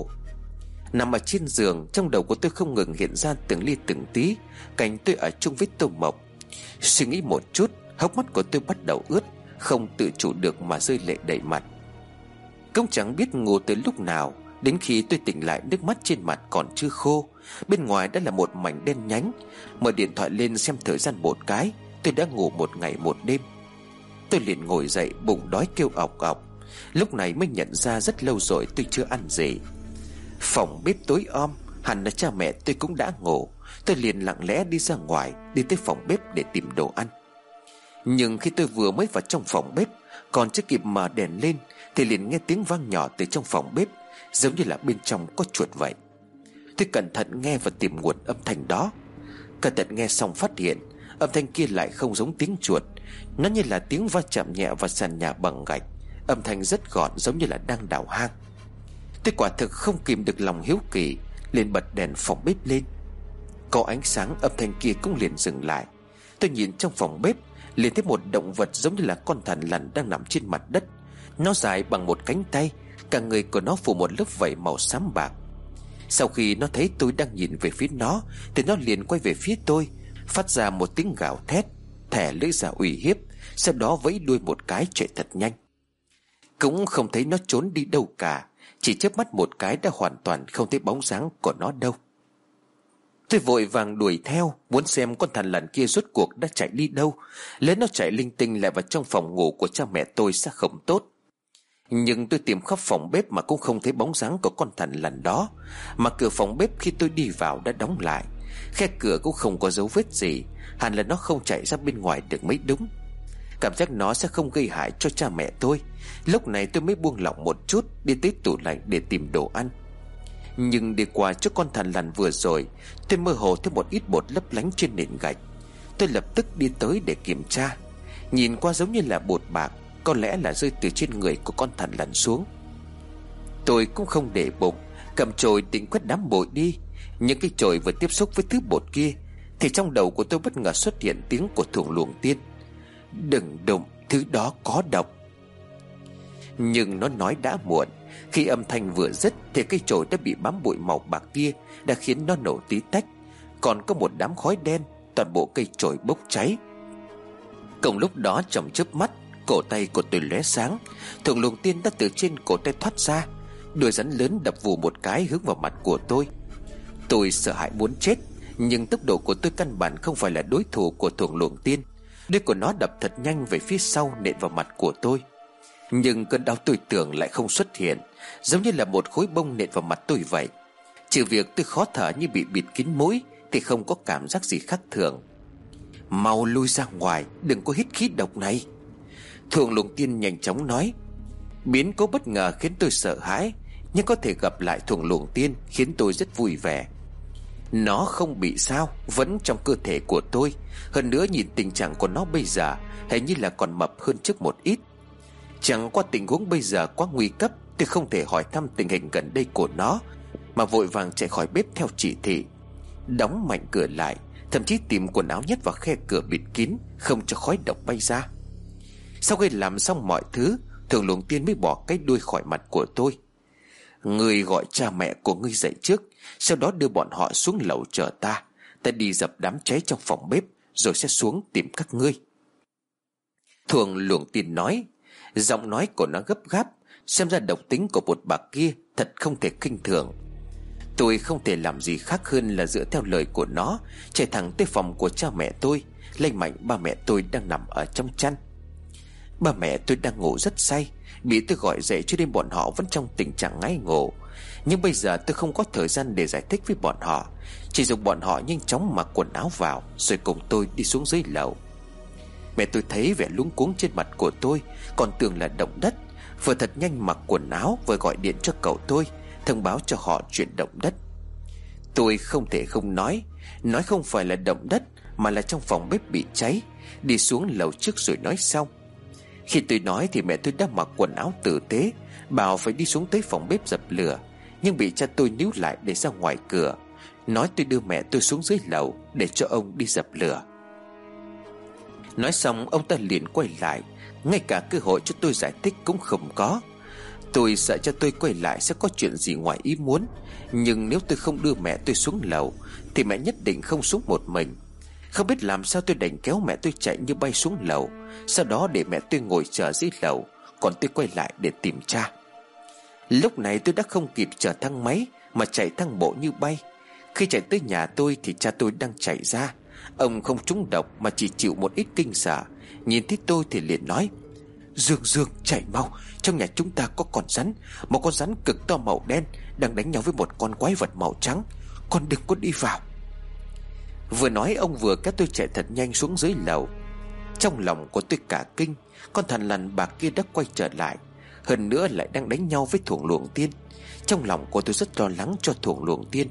Nằm ở trên giường, trong đầu của tôi không ngừng hiện ra từng ly từng tí cảnh tôi ở chung với Tô Mộc. Suy nghĩ một chút, hốc mắt của tôi bắt đầu ướt, không tự chủ được mà rơi lệ đầy mặt. Cũng chẳng biết ngủ từ lúc nào, đến khi tôi tỉnh lại nước mắt trên mặt còn chưa khô, bên ngoài đã là một mảnh đen nhánh. Mở điện thoại lên xem thời gian một cái, tôi đã ngủ một ngày một đêm. Tôi liền ngồi dậy, bụng đói kêu ọc ọc. Lúc này mới nhận ra rất lâu rồi tôi chưa ăn gì. Phòng bếp tối om, hẳn là cha mẹ tôi cũng đã ngủ. Tôi liền lặng lẽ đi ra ngoài, đi tới phòng bếp để tìm đồ ăn. Nhưng khi tôi vừa mới vào trong phòng bếp, còn chưa kịp mở đèn lên thì liền nghe tiếng vang nhỏ từ trong phòng bếp, giống như là bên trong có chuột vậy. Tôi cẩn thận nghe và tìm nguồn âm thanh đó. Cẩn thận nghe xong phát hiện âm thanh kia lại không giống tiếng chuột, nó như là tiếng va chạm nhẹ vào sàn nhà bằng gạch. Âm thanh rất gọn, giống như là đang đào hang. Tôi quả thực không kìm được lòng hiếu kỳ, liền bật đèn phòng bếp lên. Có ánh sáng, âm thanh kia cũng liền dừng lại. Tôi nhìn trong phòng bếp, liền thấy một động vật giống như là con thằn lằn đang nằm trên mặt đất. Nó dài bằng một cánh tay, cả người của nó phủ một lớp vảy màu xám bạc. Sau khi nó thấy tôi đang nhìn về phía nó thì nó liền quay về phía tôi, phát ra một tiếng gào thét, thè lưỡi ra uy hiếp, sau đó vẫy đuôi một cái chạy thật nhanh. Cũng không thấy nó trốn đi đâu cả, chỉ chớp mắt một cái đã hoàn toàn không thấy bóng dáng của nó đâu. Tôi vội vàng đuổi theo, muốn xem con thằn lằn kia rốt cuộc đã chạy đi đâu. Lấy nó chạy linh tinh lại vào trong phòng ngủ của cha mẹ tôi sẽ không tốt. Nhưng tôi tìm khắp phòng bếp mà cũng không thấy bóng dáng của con thằn lằn đó. Mà cửa phòng bếp khi tôi đi vào đã đóng lại, khe cửa cũng không có dấu vết gì, hẳn là nó không chạy ra bên ngoài được mới đúng. Cảm giác nó sẽ không gây hại cho cha mẹ tôi. Lúc này tôi mới buông lỏng một chút, đi tới tủ lạnh để tìm đồ ăn. Nhưng đi qua chỗ con thằn lằn vừa rồi, tôi mơ hồ thấy một ít bột lấp lánh trên nền gạch. Tôi lập tức đi tới để kiểm tra. Nhìn qua giống như là bột bạc, có lẽ là rơi từ trên người của con thằn lằn xuống. Tôi cũng không để bụng, cầm chổi định quét đám bụi đi. Những cái chổi vừa tiếp xúc với thứ bột kia thì trong đầu của tôi bất ngờ xuất hiện tiếng của Thuồng Luồng Tiên. Đừng đụng, thứ đó có độc. Nhưng nó nói đã muộn. Khi âm thanh vừa dứt thì cây chổi đã bị bám bụi màu bạc kia đã khiến nó nổ tí tách. Còn có một đám khói đen, toàn bộ cây chổi bốc cháy. Cùng lúc đó trong chớp mắt, cổ tay của tôi lóe sáng. Thường luồng tiên đã từ trên cổ tay thoát ra. Đuôi rắn lớn đập vù một cái hướng vào mặt của tôi. Tôi sợ hãi muốn chết, nhưng tốc độ của tôi căn bản không phải là đối thủ của thường luồng tiên. Đuôi của nó đập thật nhanh về phía sau, nện vào mặt của tôi. Nhưng cơn đau tôi tưởng lại không xuất hiện, giống như là một khối bông nện vào mặt tôi vậy. Trừ việc tôi khó thở như bị bịt kín mũi thì không có cảm giác gì khác thường. Mau lui ra ngoài, đừng có hít khí độc này, thường luồng tiên nhanh chóng nói. Biến cố bất ngờ khiến tôi sợ hãi, nhưng có thể gặp lại thường luồng tiên khiến tôi rất vui vẻ. Nó không bị sao, vẫn trong cơ thể của tôi. Hơn nữa nhìn tình trạng của nó bây giờ hình như là còn mập hơn trước một ít. Chẳng qua tình huống bây giờ quá nguy cấp, tôi không thể hỏi thăm tình hình gần đây của nó, mà vội vàng chạy khỏi bếp theo chỉ thị. Đóng mạnh cửa lại, thậm chí tìm quần áo nhét vào khe cửa bịt kín, không cho khói độc bay ra. Sau khi làm xong mọi thứ, thường luồng tiên mới bỏ cái đuôi khỏi mặt của tôi. Ngươi gọi cha mẹ của ngươi dậy trước, sau đó đưa bọn họ xuống lầu chờ ta. Ta đi dập đám cháy trong phòng bếp, rồi sẽ xuống tìm các ngươi. Thường luồng tiên nói. Giọng nói của nó gấp gáp, xem ra độc tính của một bà kia thật không thể khinh thường. Tôi không thể làm gì khác hơn là dựa theo lời của nó, chạy thẳng tới phòng của cha mẹ tôi, lay mạnh ba mẹ tôi đang nằm ở trong chăn. Ba mẹ tôi đang ngủ rất say, bị tôi gọi dậy cho nên bọn họ vẫn trong tình trạng ngáy ngủ. Nhưng bây giờ tôi không có thời gian để giải thích với bọn họ, chỉ dùng bọn họ nhanh chóng mặc quần áo vào, rồi cùng tôi đi xuống dưới lầu. Mẹ tôi thấy vẻ luống cuống trên mặt của tôi, còn tưởng là động đất, vừa thật nhanh mặc quần áo vừa gọi điện cho cậu tôi, thông báo cho họ chuyện động đất. Tôi không thể không nói, nói không phải là động đất mà là trong phòng bếp bị cháy. Đi xuống lầu trước rồi nói sau. Khi tôi nói thì mẹ tôi đã mặc quần áo tử tế, bảo phải đi xuống tới phòng bếp dập lửa, nhưng bị cha tôi níu lại để ra ngoài cửa, nói tôi đưa mẹ tôi xuống dưới lầu để cho ông đi dập lửa. Nói xong ông ta liền quay lại, ngay cả cơ hội cho tôi giải thích cũng không có. Tôi sợ cho tôi quay lại sẽ có chuyện gì ngoài ý muốn, nhưng nếu tôi không đưa mẹ tôi xuống lầu thì mẹ nhất định không xuống một mình. Không biết làm sao tôi đành kéo mẹ tôi chạy như bay xuống lầu, sau đó để mẹ tôi ngồi chờ dưới lầu, còn tôi quay lại để tìm cha. Lúc này tôi đã không kịp chờ thang máy mà chạy thang bộ như bay. Khi chạy tới nhà tôi thì cha tôi đang chạy ra. Ông không trúng độc mà chỉ chịu một ít kinh sợ. Nhìn thấy tôi thì liền nói: Dương Dương, chạy mau, trong nhà chúng ta có con rắn, một con rắn cực to màu đen đang đánh nhau với một con quái vật màu trắng, con đừng có đi vào. Vừa nói ông vừa kéo tôi chạy thật nhanh xuống dưới lầu. Trong lòng của tôi cả kinh, con thằn lằn bạc kia đã quay trở lại, hơn nữa lại đang đánh nhau với Thuồng Luồng Tiên. Trong lòng của tôi rất lo lắng cho Thuồng Luồng Tiên.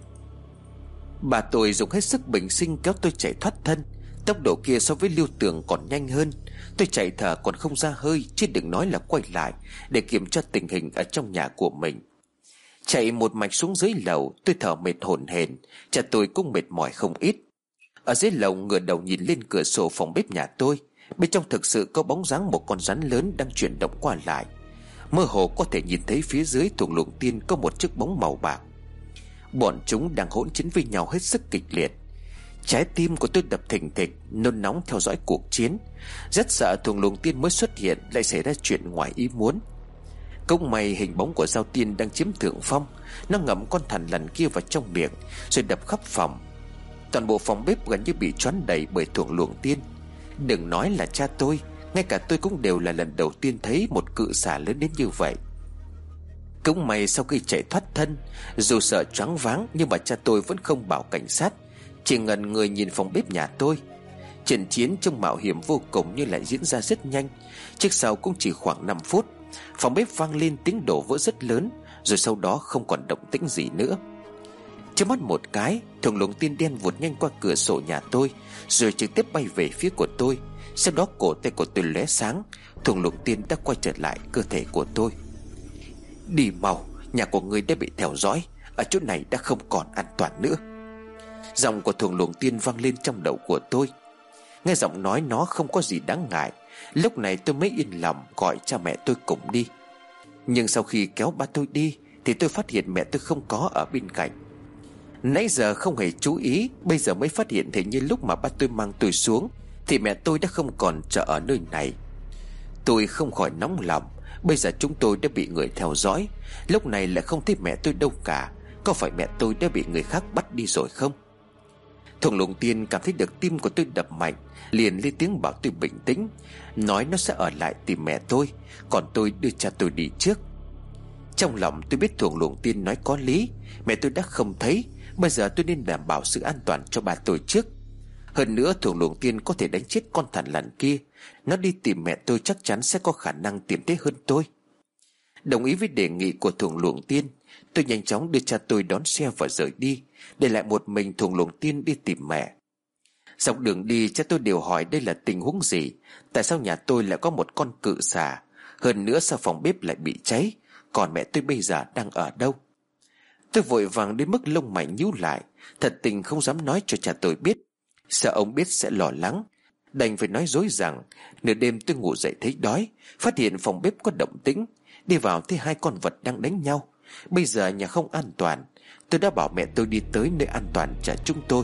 Bà tôi dùng hết sức bình sinh kéo tôi chạy thoát thân. Tốc độ kia so với Lưu Tường còn nhanh hơn. Tôi chạy thở còn không ra hơi, chứ đừng nói là quay lại để kiểm tra tình hình ở trong nhà của mình. Chạy một mạch xuống dưới lầu, tôi thở mệt hổn hển, cha tôi cũng mệt mỏi không ít. Ở dưới lầu ngửa đầu nhìn lên cửa sổ phòng bếp nhà tôi, bên trong thực sự có bóng dáng một con rắn lớn đang chuyển động qua lại. Mơ hồ có thể nhìn thấy phía dưới Thuồng Luồng Tiên có một chiếc bóng màu bạc. Bọn chúng đang hỗn chiến với nhau hết sức kịch liệt. Trái tim của tôi đập thình thịch, nôn nóng theo dõi cuộc chiến, rất sợ Thuồng Luồng Tiên mới xuất hiện lại xảy ra chuyện ngoài ý muốn. Cũng may hình bóng của Giao Tiên đang chiếm thượng phong, nó ngậm con thằn lằn kia vào trong miệng rồi đập khắp phòng. Toàn bộ phòng bếp gần như bị choán đầy bởi Thuồng Luồng Tiên. Đừng nói là cha tôi, ngay cả tôi cũng đều là lần đầu tiên thấy một cự xà lớn đến như vậy. Cũng may sau khi chạy thoát thân, dù sợ choáng váng nhưng mà cha tôi vẫn không bảo cảnh sát, chỉ ngẩn người nhìn phòng bếp nhà tôi. Trận chiến trong mạo hiểm vô cùng nhưng lại diễn ra rất nhanh. Trước sau cũng chỉ khoảng năm phút, phòng bếp vang lên tiếng đổ vỡ rất lớn, rồi sau đó không còn động tĩnh gì nữa. Trước mắt một cái, Thuồng Luồng Tiên đen vụt nhanh qua cửa sổ nhà tôi, rồi trực tiếp bay về phía của tôi. Sau đó cổ tay của tôi lóe sáng, Thuồng Luồng Tiên đã quay trở lại cơ thể của tôi. Đi mau, nhà của ngươi đã bị theo dõi, ở chỗ này đã không còn an toàn nữa. Giọng của Thuồng Luồng Tiên vang lên trong đầu của tôi. Nghe giọng nói nó không có gì đáng ngại, Lúc này tôi mới yên lòng gọi cha mẹ tôi cùng đi. Nhưng sau khi kéo ba tôi đi thì tôi phát hiện mẹ tôi không có ở bên cạnh. Nãy giờ không hề chú ý, bây giờ mới phát hiện hình như lúc mà ba tôi mang tôi xuống thì mẹ tôi đã không còn chờ ở nơi này. Tôi không khỏi nóng lòng. Bây giờ chúng tôi đã bị người theo dõi, lúc này lại không thấy mẹ tôi đâu cả. Có phải mẹ tôi đã bị người khác bắt đi rồi không? Thuồng Luồng Tiên cảm thấy được tim của tôi đập mạnh, liền lên tiếng bảo tôi bình tĩnh, nói nó sẽ ở lại tìm mẹ tôi, còn tôi đưa cha tôi đi trước. Trong lòng tôi biết Thuồng Luồng Tiên nói có lý. Mẹ tôi đã không thấy, bây giờ tôi nên đảm bảo sự an toàn cho ba tôi trước. Hơn nữa Thuồng Luồng Tiên có thể đánh chết con thằn lằn kia. Nó đi tìm mẹ tôi chắc chắn sẽ có khả năng tìm thấy hơn tôi. Đồng ý với đề nghị của Thuồng Luồng Tiên, tôi nhanh chóng đưa cha tôi đón xe và rời đi, để lại một mình Thuồng Luồng Tiên đi tìm mẹ. Dọc đường đi cha tôi đều hỏi đây là tình huống gì, tại sao nhà tôi lại có một con cự xà, hơn nữa sao phòng bếp lại bị cháy, còn mẹ tôi bây giờ đang ở đâu. Tôi vội vàng đến mức lông mày nhíu lại, thật tình không dám nói cho cha tôi biết, sợ ông biết sẽ lo lắng. Đành phải nói dối rằng nửa đêm tôi ngủ dậy thấy đói, phát hiện phòng bếp có động tĩnh, đi vào thấy hai con vật đang đánh nhau. Bây giờ nhà không an toàn, tôi đã bảo mẹ tôi đi tới nơi an toàn chờ chúng tôi.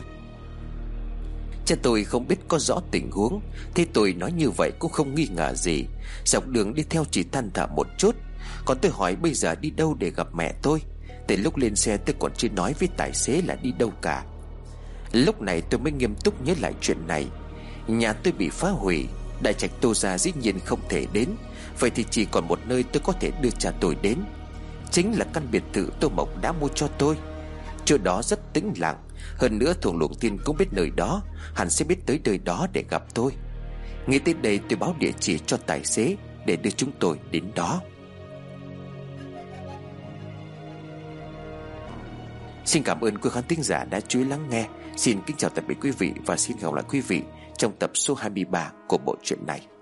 Cha tôi không biết có rõ tình huống, thế tôi nói như vậy cũng không nghi ngờ gì. Dọc đường đi theo chỉ than thở một chút. Còn tôi hỏi bây giờ đi đâu để gặp mẹ tôi. Từ lúc lên xe tôi còn chưa nói với tài xế là đi đâu cả. Lúc này tôi mới nghiêm túc nhớ lại chuyện này. Nhà tôi bị phá hủy, đại trạch Tô gia dĩ nhiên không thể đến. Vậy thì chỉ còn một nơi tôi có thể đưa cha tôi đến, chính là căn biệt thự Tô Mộc đã mua cho tôi. Chỗ đó rất tĩnh lặng, hơn nữa Thuồng Luồng Tiên cũng biết nơi đó, hẳn sẽ biết tới nơi đó để gặp tôi. Nghĩ tới đây tôi báo địa chỉ cho tài xế để đưa chúng tôi đến đó. Xin cảm ơn quý khán thính giả đã chú ý lắng nghe. Xin kính chào tạm biệt quý vị và xin hẹn gặp lại quý vị trong tập số hai mươi ba của bộ truyện này.